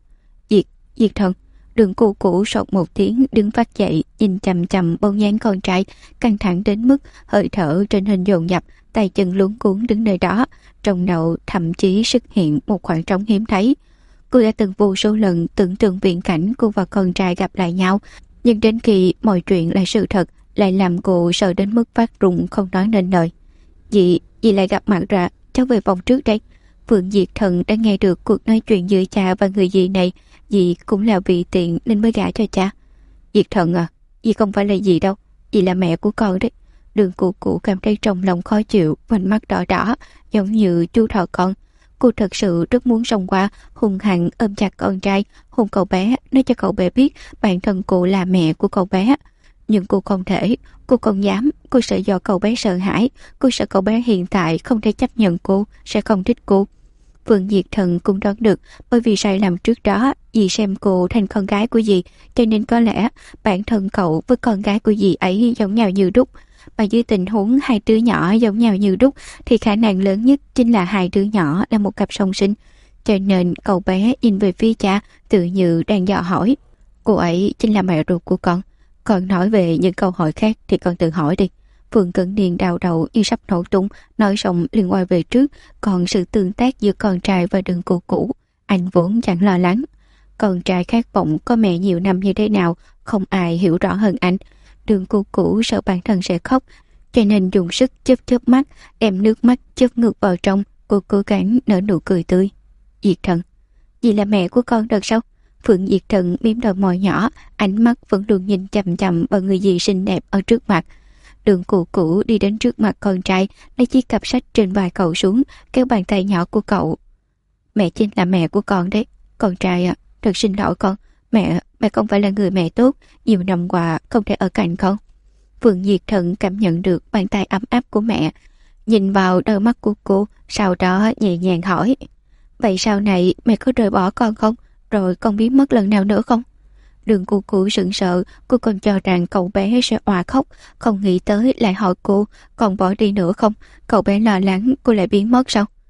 A: Diệt Thần. Đường Cụ Cũ sột một tiếng đứng phát dậy, nhìn chằm chằm bóng dáng con trai, căng thẳng đến mức hơi thở trên hình dồn dập, tay chân luống cuống đứng nơi đó, trong đầu thậm chí xuất hiện một khoảng trống hiếm thấy. Cô đã từng vô số lần tưởng tượng viễn cảnh cô và con trai gặp lại nhau, nhưng đến khi mọi chuyện là sự thật, lại làm cô sợ đến mức phát run không nói nên lời. Dì lại gặp mặt ra, cháu về phòng trước đây. Phượng Diệt Thần đã nghe được cuộc nói chuyện giữa cha và người dì này, dì cũng là vì tiện nên mới gả cho cha. Diệt Thần à, dì không phải là dì đâu, dì là mẹ của con đấy. Đường Cụ Cũ cảm thấy trong lòng khó chịu, vành mắt đỏ đỏ, giống như chú thỏ con. Cô thật sự rất muốn xông qua, hung hăng ôm chặt con trai, hôn cậu bé, nói cho cậu bé biết bản thân cô là mẹ của cậu bé. Nhưng cô không thể, cô không dám, cô sợ do cậu bé sợ hãi, cô sợ cậu bé hiện tại không thể chấp nhận cô, sẽ không thích cô. Vương Diệt Thần cũng đoán được, bởi vì sai lầm trước đó, dì xem cô thành con gái của dì, cho nên có lẽ bản thân cậu với con gái của dì ấy giống nhau như đúc. Mà dưới tình huống 2 đứa nhỏ giống nhau như đúc thì khả năng lớn nhất chính là 2 đứa nhỏ là một cặp song sinh. Cho nên cậu bé nhìn về phía cha tự như đang dò hỏi. Cô ấy chính là mẹ ruột của con. Còn nói về những câu hỏi khác thì con tự hỏi đi. Vương Cẩn Niên đau đầu như sắp nổ tung, nói xong liền quay về trước. Còn sự tương tác giữa con trai và Đường Cụ Cũ, anh vốn chẳng lo lắng. Con trai khát vọng có mẹ nhiều năm như thế nào, không ai hiểu rõ hơn anh. Đường Cụ Cũ sợ bản thân sẽ khóc, cho nên dùng sức chớp mắt, đem nước mắt chớp ngược vào trong. Cô cố gắng nở nụ cười tươi. Diệt Thần, dì là mẹ của con được sao? Phượng Diệt Thần mím đôi môi nhỏ, ánh mắt vẫn luôn nhìn chằm chằm vào người dì xinh đẹp ở trước mặt. Đường Cụ Cũ đi đến trước mặt con trai, lấy chiếc cặp sách trên vai cậu xuống, kéo bàn tay nhỏ của cậu. Mẹ chính là mẹ của con đấy. Con trai à, thật xin lỗi con. Mẹ không phải là người mẹ tốt, nhiều năm qua không thể ở cạnh con. Phượng Diệt Thần cảm nhận được bàn tay ấm áp của mẹ, nhìn vào đôi mắt của cô, sau đó nhẹ nhàng hỏi. Vậy sau này mẹ có rời bỏ con không? Rồi con biến mất lần nào nữa không? Đường Cụ Cũ sững sờ, cô còn cho rằng cậu bé sẽ òa khóc, không nghĩ tới lại hỏi cô còn bỏ đi nữa không? Cậu bé lo lắng cô lại biến mất sao?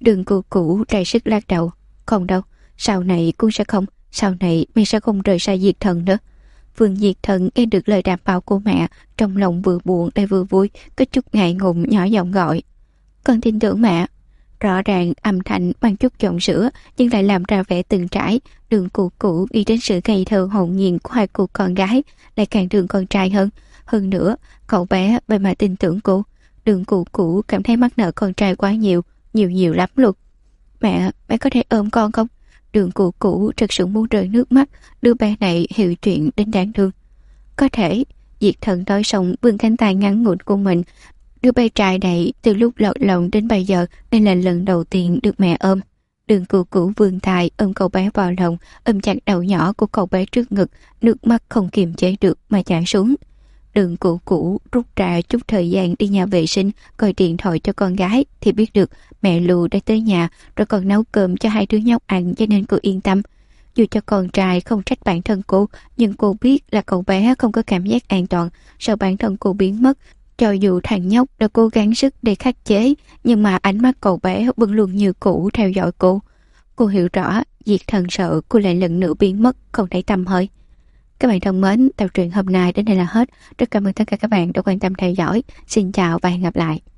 A: Đường Cửu Cửu đầy sức lắc đầu. Không đâu, sau này cũng sẽ không, sau này mẹ sẽ không rời xa Diệt Thần nữa. Vương Diệt Thần nghe được lời đảm bảo của mẹ, trong lòng vừa buồn lại vừa vui, có chút ngại ngùng nhỏ giọng gọi. Con tin tưởng mẹ. Rõ ràng âm thanh mang chút giọng sữa nhưng lại làm ra vẻ từng trải. Đường Cửu Cửu nghĩ đến sự ngây thơ hồn nhiên của hai cô con gái, lại càng thương con trai hơn. Hơn nữa, cậu bé vậy mà tin tưởng cô. Đường Cửu Cửu cảm thấy mắc nợ con trai quá nhiều, nhiều lắm luôn. Mẹ có thể ôm con không? Đường Cửu Cửu thật sự muốn rơi nước mắt, đứa bé này hiểu chuyện đến đáng thương. Có thể. Diệt Thần nói xong vươn cánh tay ngắn ngủn của mình. Đứa bé trai này từ lúc lọt lòng đến bây giờ đây là lần đầu tiên được mẹ ôm. Đường Cửu Cửu vươn tay ôm cậu bé vào lòng, ôm chặt đầu nhỏ của cậu bé trước ngực, nước mắt không kiềm chế được mà chảy xuống. Đường Cửu Cửu rút ra chút thời gian đi nhà vệ sinh, gọi điện thoại cho con gái thì biết được mẹ Lưu đã tới nhà rồi còn nấu cơm cho hai đứa nhóc ăn, cho nên cô yên tâm. Dù cho con trai không trách bản thân cô, nhưng cô biết là cậu bé không có cảm giác an toàn, sợ bản thân cô biến mất. Cho dù thằng nhóc đã cố gắng sức để khắc chế, nhưng mà ánh mắt cậu bé vẫn luôn như cũ theo dõi cô. Cô hiểu rõ, Diệt Thần sợ cô lại lần nữa biến mất, không thấy tăm hơi. Các bạn thân mến, tập truyện hôm nay đến đây là hết. Rất cảm ơn tất cả các bạn đã quan tâm theo dõi. Xin chào và hẹn gặp lại.